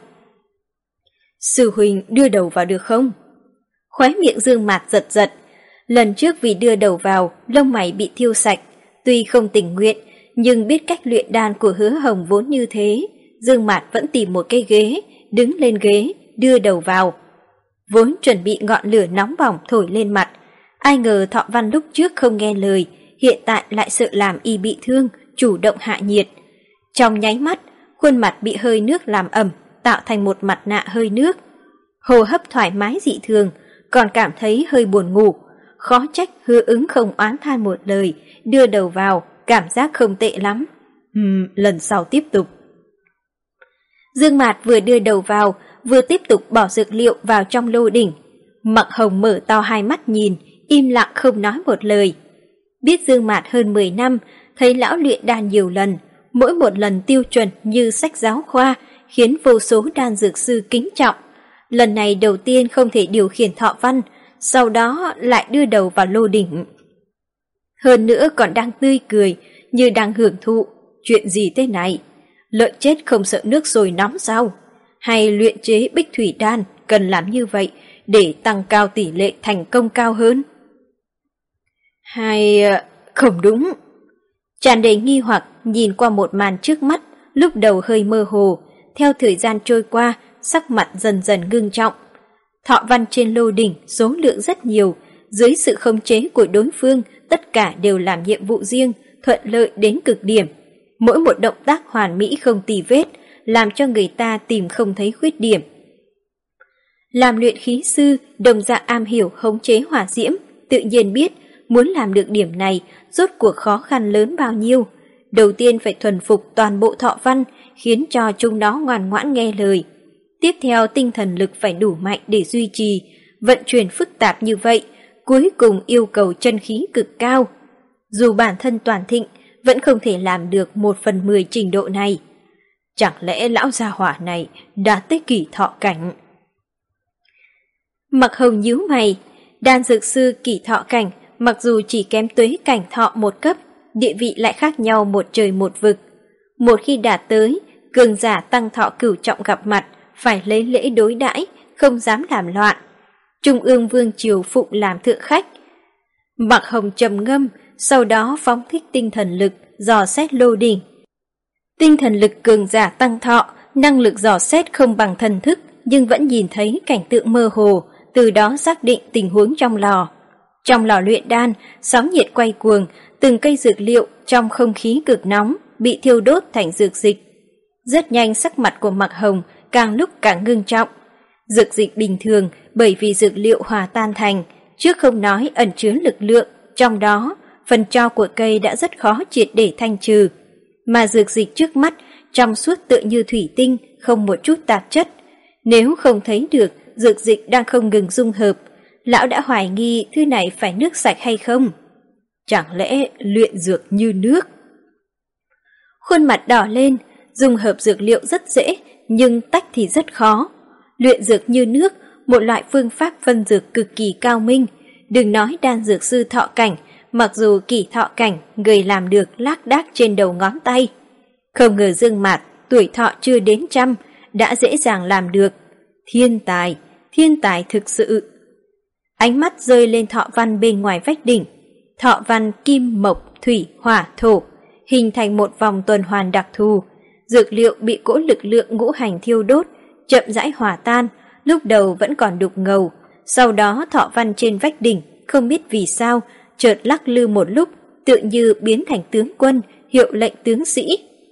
Sư huynh đưa đầu vào được không? Khóe miệng Dương Mạt giật giật. Lần trước vì đưa đầu vào, lông mày bị thiêu sạch. Tuy không tình nguyện, nhưng biết cách luyện đan của Hứa Hồng vốn như thế, Dương Mạt vẫn tìm một cái ghế, đứng lên ghế, đưa đầu vào. Vốn chuẩn bị ngọn lửa nóng bỏng thổi lên mặt, ai ngờ Thọ Văn lúc trước không nghe lời, hiện tại lại sợ làm y bị thương, chủ động hạ nhiệt. Trong nháy mắt, khuôn mặt bị hơi nước làm ẩm, tạo thành một mặt nạ hơi nước. Hô hấp thoải mái dị thường, còn cảm thấy hơi buồn ngủ. Khó trách Hứa Ứng không oán than một lời, đưa đầu vào, cảm giác không tệ lắm. Ừm, lần sau tiếp tục. Dương Mạt vừa đưa đầu vào, vừa tiếp tục bỏ dược liệu vào trong lô đỉnh. Mạc Hồng mở to hai mắt nhìn, im lặng không nói một lời. Biết Dương Mạt hơn mười năm, thấy lão luyện đan nhiều lần, mỗi một lần tiêu chuẩn như sách giáo khoa, khiến vô số đan dược sư kính trọng. Lần này đầu tiên không thể điều khiển thọ văn, sau đó lại đưa đầu vào lô đỉnh. Hơn nữa còn đang tươi cười, như đang hưởng thụ. Chuyện gì thế này? Lợn chết không sợ nước sôi nóng sao? Hay luyện chế bích thủy đan cần làm như vậy để tăng cao tỷ lệ thành công cao hơn? Hay... không đúng. Tràn đầy nghi hoặc nhìn qua một màn trước mắt, lúc đầu hơi mơ hồ, theo thời gian trôi qua, sắc mặt dần dần ngưng trọng. Thọ văn trên lô đỉnh số lượng rất nhiều, dưới sự khống chế của đối phương, tất cả đều làm nhiệm vụ riêng, thuận lợi đến cực điểm. Mỗi một động tác hoàn mỹ không tì vết, làm cho người ta tìm không thấy khuyết điểm. Làm luyện khí sư, đồng dạng am hiểu khống chế hỏa diễm, tự nhiên biết muốn làm được điểm này rốt cuộc khó khăn lớn bao nhiêu. Đầu tiên phải thuần phục toàn bộ thọ văn, khiến cho chúng nó ngoan ngoãn nghe lời. Tiếp theo tinh thần lực phải đủ mạnh để duy trì, vận chuyển phức tạp như vậy, cuối cùng yêu cầu chân khí cực cao. Dù bản thân toàn thịnh, vẫn không thể làm được một phần mười trình độ này. Chẳng lẽ lão gia hỏa này đã tới kỳ thọ cảnh? Mạc Hồng nhíu mày, đan dược sư kỳ thọ cảnh mặc dù chỉ kém tuế cảnh thọ một cấp, địa vị lại khác nhau một trời một vực. Một khi đạt tới, cường giả tăng thọ cửu trọng gặp mặt, phải lấy lễ đối đãi, không dám làm loạn. Trung ương vương triều phụng làm thượng khách. Mạc Hồng trầm ngâm, sau đó phóng thích tinh thần lực, dò xét lô đỉnh. Tinh thần lực cường giả tăng thọ, năng lực dò xét không bằng thần thức, nhưng vẫn nhìn thấy cảnh tượng mơ hồ, từ đó xác định tình huống trong lò. Trong lò luyện đan, sóng nhiệt quay cuồng, từng cây dược liệu trong không khí cực nóng bị thiêu đốt thành dược dịch. Rất nhanh sắc mặt của Mạc Hồng càng lúc càng ngưng trọng. Dược dịch bình thường bởi vì dược liệu hòa tan thành, trước không nói ẩn chứa lực lượng, trong đó phần tro của cây đã rất khó triệt để thanh trừ. Mà dược dịch trước mắt trong suốt tựa như thủy tinh, không một chút tạp chất. Nếu không thấy được dược dịch đang không ngừng dung hợp, lão đã hoài nghi thứ này phải nước sạch hay không. Chẳng lẽ luyện dược như nước? Khuôn mặt đỏ lên, dung hợp dược liệu rất dễ, nhưng tách thì rất khó. Luyện dược như nước, một loại phương pháp phân dược cực kỳ cao minh. Đừng nói đan dược sư thọ cảnh, mặc dù kỳ thọ cảnh người làm được lác đác trên đầu ngón tay. Không ngờ Dương Mạt tuổi thọ chưa đến trăm, đã dễ dàng làm được. Thiên tài, thiên tài thực sự. Ánh mắt rơi lên thọ văn bên ngoài vách đỉnh. Thọ văn kim mộc thủy hỏa thổ, hình thành một vòng tuần hoàn đặc thù. Dược liệu bị cỗ lực lượng ngũ hành thiêu đốt, chậm rãi hòa tan, lúc đầu vẫn còn đục ngầu. Sau đó thọ văn trên vách đỉnh, không biết vì sao, chợt lắc lư một lúc, tựa như biến thành tướng quân, hiệu lệnh tướng sĩ.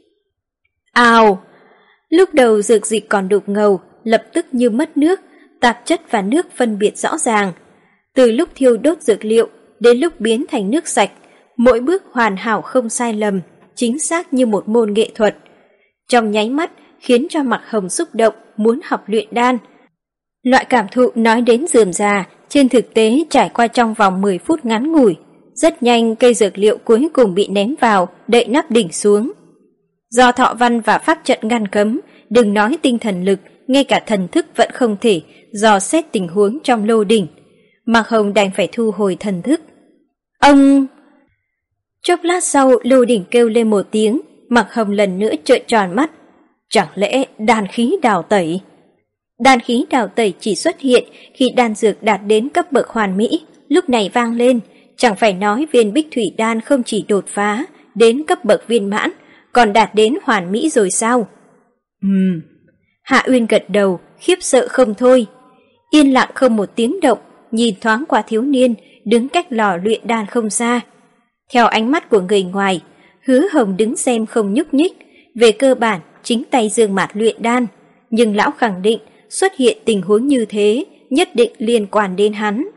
Ào! Lúc đầu dược dịch còn đục ngầu, lập tức như mất nước, tạp chất và nước phân biệt rõ ràng. Từ lúc thiêu đốt dược liệu đến lúc biến thành nước sạch, mỗi bước hoàn hảo không sai lầm, chính xác như một môn nghệ thuật. Trong nháy mắt khiến cho Mạc Hồng xúc động muốn học luyện đan. Loại cảm thụ nói đến rườm rà, trên thực tế trải qua trong vòng mười phút ngắn ngủi. Rất nhanh cây dược liệu cuối cùng bị ném vào, đậy nắp đỉnh xuống. Do thọ văn và pháp trận ngăn cấm, đừng nói tinh thần lực, ngay cả thần thức vẫn không thể dò xét tình huống trong lô đỉnh. Mạc Hồng đành phải thu hồi thần thức. Ông... Chốc lát sau lô đỉnh kêu lên một tiếng, Mạc Hồng lần nữa trợn tròn mắt. Chẳng lẽ đan khí đào tẩy? Đan khí đào tẩy chỉ xuất hiện khi đan dược đạt đến cấp bậc hoàn mỹ, lúc này vang lên. Chẳng phải nói viên bích thủy đan không chỉ đột phá đến cấp bậc viên mãn, còn đạt đến hoàn mỹ rồi sao? Ừm. Hạ Uyên gật đầu, khiếp sợ không thôi. Yên lặng không một tiếng động, nhìn thoáng qua thiếu niên, đứng cách lò luyện đan không xa. Theo ánh mắt của người ngoài, Hứa Hồng đứng xem không nhúc nhích, về cơ bản chính tay Dương Mạt luyện đan, nhưng lão khẳng định xuất hiện tình huống như thế nhất định liên quan đến hắn.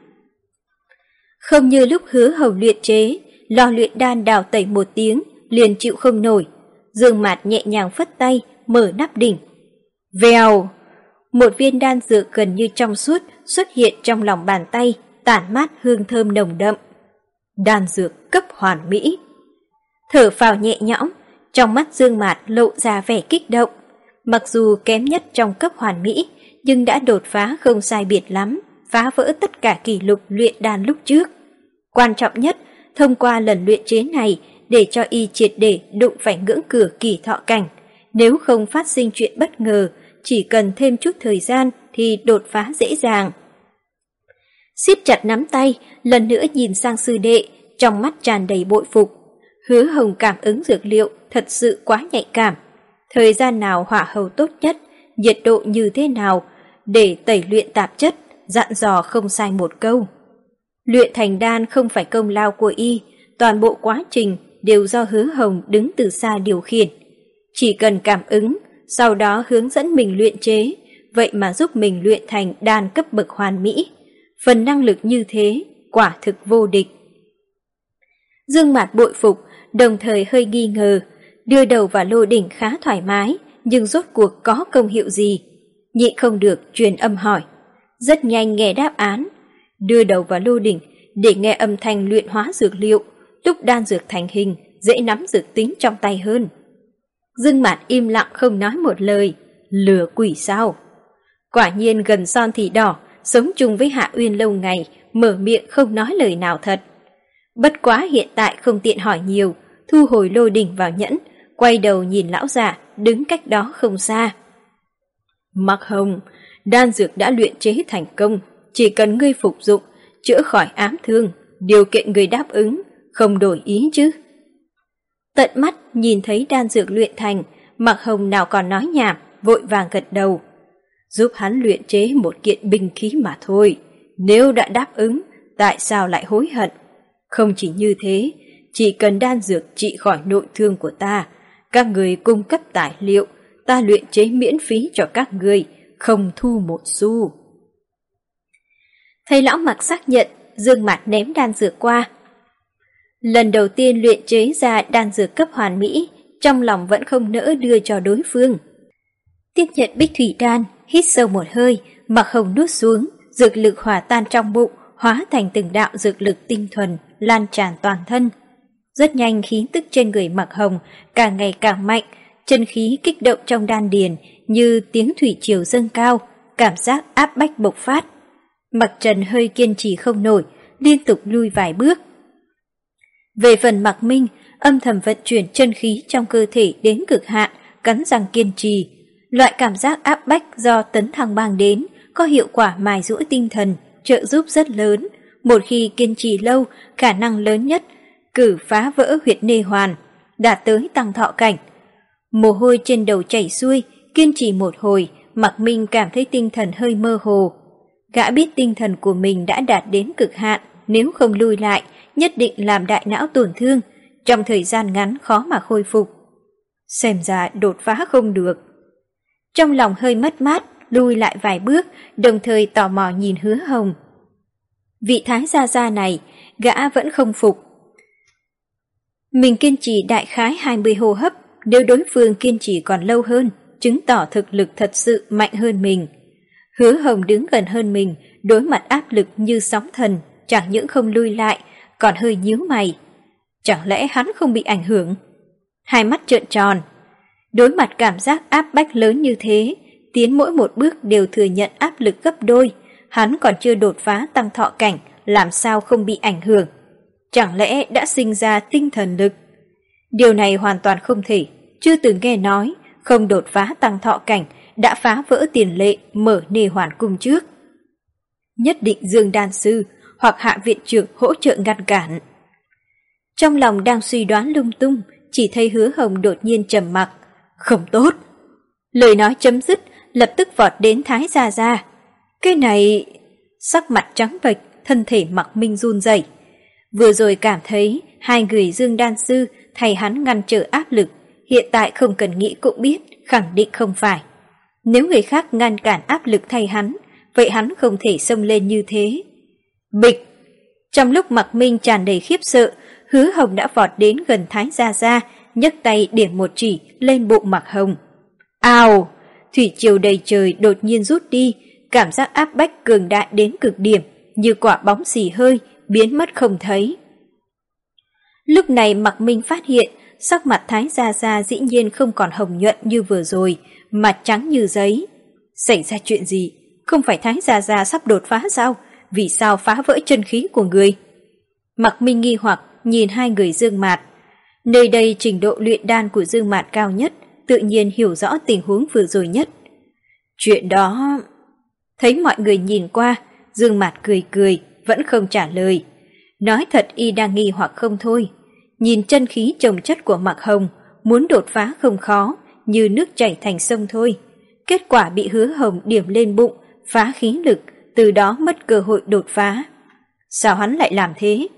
Không như lúc Hứa Hồng luyện chế, lò luyện đan đào tẩy một tiếng, liền chịu không nổi. Dương Mạt nhẹ nhàng phất tay, mở nắp đỉnh. Vèo! Một viên đan dược gần như trong suốt xuất hiện trong lòng bàn tay, tản mát hương thơm nồng đậm. Đan dược cấp hoàn mỹ. Thở phào nhẹ nhõm, trong mắt Dương Mạt lộ ra vẻ kích động. Mặc dù kém nhất trong cấp hoàn mỹ, nhưng đã đột phá không sai biệt lắm, phá vỡ tất cả kỷ lục luyện đan lúc trước. Quan trọng nhất, thông qua lần luyện chế này để cho y triệt để đụng phải ngưỡng cửa kỳ thọ cảnh. Nếu không phát sinh chuyện bất ngờ, chỉ cần thêm chút thời gian thì đột phá dễ dàng. Siết chặt nắm tay, lần nữa nhìn sang sư đệ, trong mắt tràn đầy bội phục. Hứa Hồng cảm ứng dược liệu thật sự quá nhạy cảm. Thời gian nào hỏa hầu tốt nhất, nhiệt độ như thế nào, để tẩy luyện tạp chất, dặn dò không sai một câu. Luyện thành đan không phải công lao của y, toàn bộ quá trình đều do Hứa Hồng đứng từ xa điều khiển. Chỉ cần cảm ứng, sau đó hướng dẫn mình luyện chế, vậy mà giúp mình luyện thành đan cấp bậc hoàn mỹ. Phần năng lực như thế, quả thực vô địch. Dương Mạt bội phục, đồng thời hơi nghi ngờ, đưa đầu vào lô đỉnh khá thoải mái, nhưng rốt cuộc có công hiệu gì? Nhịn không được truyền âm hỏi. Rất nhanh nghe đáp án, đưa đầu vào lô đỉnh để nghe âm thanh luyện hóa dược liệu, lúc đan dược thành hình, dễ nắm dược tính trong tay hơn. Dương Mạt im lặng không nói một lời, lừa quỷ sao? Quả nhiên gần son thì đỏ, sống chung với Hạ Uyên lâu ngày, mở miệng không nói lời nào thật. Bất quá hiện tại không tiện hỏi nhiều, thu hồi lô đỉnh vào nhẫn, quay đầu nhìn lão già đứng cách đó không xa. Mạc Hồng, đan dược đã luyện chế thành công, chỉ cần ngươi phục dụng, chữa khỏi ám thương, điều kiện ngươi đáp ứng, không đổi ý chứ. Tận mắt nhìn thấy đan dược luyện thành, Mạc Hồng nào còn nói nhảm, vội vàng gật đầu. Giúp hắn luyện chế một kiện binh khí mà thôi, nếu đã đáp ứng, tại sao lại hối hận? Không chỉ như thế, chỉ cần đan dược trị khỏi nội thương của ta, các người cung cấp tài liệu, ta luyện chế miễn phí cho các người, không thu một xu. Thấy lão Mạc xác nhận, Dương Mạt ném đan dược qua. Lần đầu tiên luyện chế ra đan dược cấp hoàn mỹ, trong lòng vẫn không nỡ đưa cho đối phương. Tiếp nhận bích thủy đan, hít sâu một hơi, Mạc Hồng nuốt xuống, dược lực hòa tan trong bụng, hóa thành từng đạo dược lực tinh thuần, lan tràn toàn thân. Rất nhanh khí tức trên người Mạc Hồng càng ngày càng mạnh, chân khí kích động trong đan điền như tiếng thủy triều dâng cao, cảm giác áp bách bộc phát. Mạc Trần hơi kiên trì không nổi, liên tục lui vài bước. Về phần Mạc Minh, âm thầm vận chuyển chân khí trong cơ thể đến cực hạn, cắn răng kiên trì. Loại cảm giác áp bách do Tấn Thăng mang đến có hiệu quả mài giũa tinh thần, trợ giúp rất lớn. Một khi kiên trì lâu, khả năng lớn nhất cử phá vỡ huyệt nê hoàn, đạt tới tăng thọ cảnh. Mồ hôi trên đầu chảy xuôi, kiên trì một hồi, Mạc Minh cảm thấy tinh thần hơi mơ hồ. Gã biết tinh thần của mình đã đạt đến cực hạn, nếu không lui lại, nhất định làm đại não tổn thương, trong thời gian ngắn khó mà khôi phục. Xem ra đột phá không được. Trong lòng hơi mất mát, lui lại vài bước, đồng thời tò mò nhìn Hứa Hồng. Vị thái gia gia này, gã vẫn không phục. Mình kiên trì đại khái hai mươi hô hấp, nếu đối phương kiên trì còn lâu hơn, chứng tỏ thực lực thật sự mạnh hơn mình. Hứa Hồng đứng gần hơn mình, đối mặt áp lực như sóng thần, chẳng những không lui lại, còn hơi nhíu mày. Chẳng lẽ hắn không bị ảnh hưởng? Hai mắt trợn tròn. Đối mặt cảm giác áp bách lớn như thế, tiến mỗi một bước đều thừa nhận áp lực gấp đôi, hắn còn chưa đột phá tăng thọ cảnh, làm sao không bị ảnh hưởng? Chẳng lẽ đã sinh ra tinh thần lực? Điều này hoàn toàn không thể, chưa từng nghe nói, không đột phá tăng thọ cảnh, đã phá vỡ tiền lệ mở nề hoàn cung trước. Nhất định Dương đan sư hoặc Hạ viện trưởng hỗ trợ ngăn cản. Trong lòng đang suy đoán lung tung, chỉ thấy Hứa Hồng đột nhiên trầm mặc. Không tốt. Lời nói chấm dứt, lập tức vọt đến Thái Gia Gia. Cái này... Sắc mặt trắng bệch, thân thể Mặc Minh run rẩy. Vừa rồi cảm thấy hai người Dương đan sư thay hắn ngăn trở áp lực, hiện tại không cần nghĩ cũng biết, khẳng định không phải. Nếu người khác ngăn cản áp lực thay hắn, vậy hắn không thể xông lên như thế. Bịch! Trong lúc Mặc Minh tràn đầy khiếp sợ, Hứa Hồng đã vọt đến gần Thái Gia Gia, nhấc tay điểm một chỉ lên bụng Mặc Hồng. Ào! Thủy triều đầy trời đột nhiên rút đi, cảm giác áp bách cường đại đến cực điểm, như quả bóng xì hơi, biến mất không thấy. Lúc này Mặc Minh phát hiện, sắc mặt Thái Gia Gia dĩ nhiên không còn hồng nhuận như vừa rồi, mặt trắng như giấy. Xảy ra chuyện gì? Không phải Thái Gia Gia sắp đột phá sao? Vì sao phá vỡ chân khí của người? Mặc Minh nghi hoặc nhìn hai người Dương Mạt. Nơi đây trình độ luyện đan của Dương Mạt cao nhất, tự nhiên hiểu rõ tình huống vừa rồi nhất. Chuyện đó... Thấy mọi người nhìn qua, Dương Mạt cười cười, vẫn không trả lời. Nói thật y đang nghi hoặc không thôi. Nhìn chân khí chồng chất của Mặc Hồng, muốn đột phá không khó, như nước chảy thành sông thôi. Kết quả bị Hứa Hồng điểm lên bụng, phá khí lực, từ đó mất cơ hội đột phá. Sao hắn lại làm thế?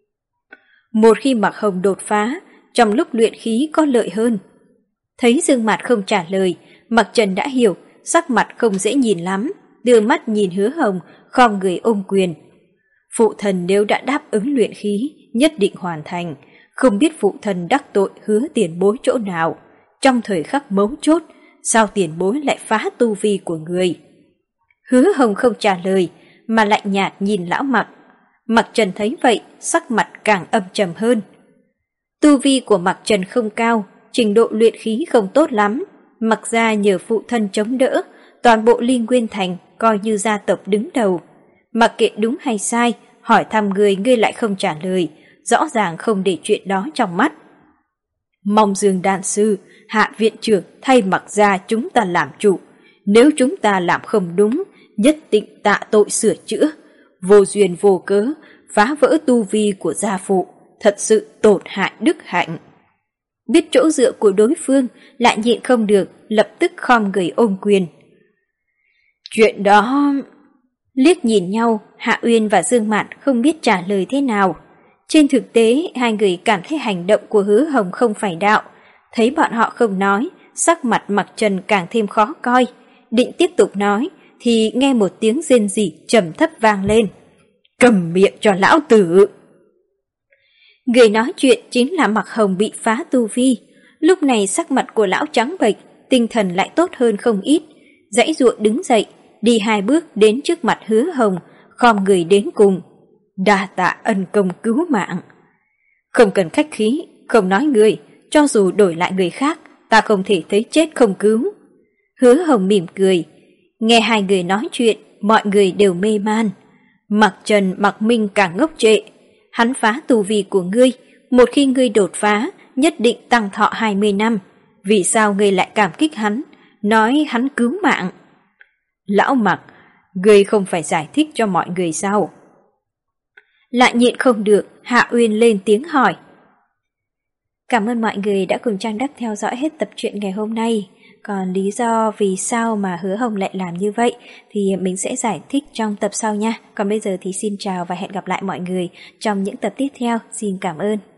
Một khi Mặc Hồng đột phá, trong lúc luyện khí có lợi hơn. Thấy Dương Mạt không trả lời, Mặc Trần đã hiểu, sắc mặt không dễ nhìn lắm, đưa mắt nhìn Hứa Hồng, khom người ôm quyền. Phụ thần nếu đã đáp ứng luyện khí, nhất định hoàn thành, không biết phụ thần đắc tội Hứa tiền bối chỗ nào. Trong thời khắc mấu chốt, sao tiền bối lại phá tu vi của người? Hứa Hồng không trả lời, mà lạnh nhạt nhìn lão Mặc. Mặc Trần thấy vậy, sắc mặt càng âm trầm hơn. Tu vi của Mặc Trần không cao, trình độ luyện khí không tốt lắm. Mặc ra nhờ phụ thân chống đỡ, toàn bộ Ly Nguyên Thành coi như gia tộc đứng đầu. Mặc kệ đúng hay sai, hỏi thăm người ngươi lại không trả lời, rõ ràng không để chuyện đó trong mắt. Mong Dương đan sư, Hạ viện trưởng thay Mặc ra chúng ta làm chủ. Nếu chúng ta làm không đúng, nhất định tạ tội sửa chữa. Vô duyên vô cớ, phá vỡ tu vi của gia phụ, thật sự tổn hại đức hạnh. Biết chỗ dựa của đối phương, lại nhịn không được, lập tức khom người ôm quyền. Chuyện đó... Liếc nhìn nhau, Hạ Uyên và Dương Mạt không biết trả lời thế nào. Trên thực tế, hai người cảm thấy hành động của Hứa Hồng không phải đạo. Thấy bọn họ không nói, sắc mặt Mặc Trần càng thêm khó coi. Định tiếp tục nói, thì nghe một tiếng rên rỉ trầm thấp vang lên. Cầm miệng cho lão tử! Người nói chuyện chính là Mặc Hồng bị phá tu vi. Lúc này sắc mặt của lão trắng bệch, tinh thần lại tốt hơn không ít. Giãy giụa đứng dậy, đi hai bước đến trước mặt Hứa Hồng, khom người đến cùng. Đa tạ ân công cứu mạng. Không cần khách khí, không nói người, cho dù đổi lại người khác, ta không thể thấy chết không cứu. Hứa Hồng mỉm cười. Nghe hai người nói chuyện, mọi người đều mê man. Mặc Trần, Mặc Minh càng ngốc trệ. Hắn phá tu vi của ngươi, một khi ngươi đột phá, nhất định tăng thọ hai mươi năm. Vì sao ngươi lại cảm kích hắn, nói hắn cứu mạng? Lão Mặc, ngươi không phải giải thích cho mọi người sao? Lại nhịn không được, Hạ Uyên lên tiếng hỏi. Cảm ơn mọi người đã cùng Trang Đắc theo dõi hết tập truyện ngày hôm nay. Còn lý do vì sao mà Hứa Hồng lại làm như vậy thì mình sẽ giải thích trong tập sau nha. Còn bây giờ thì xin chào và hẹn gặp lại mọi người trong những tập tiếp theo. Xin cảm ơn.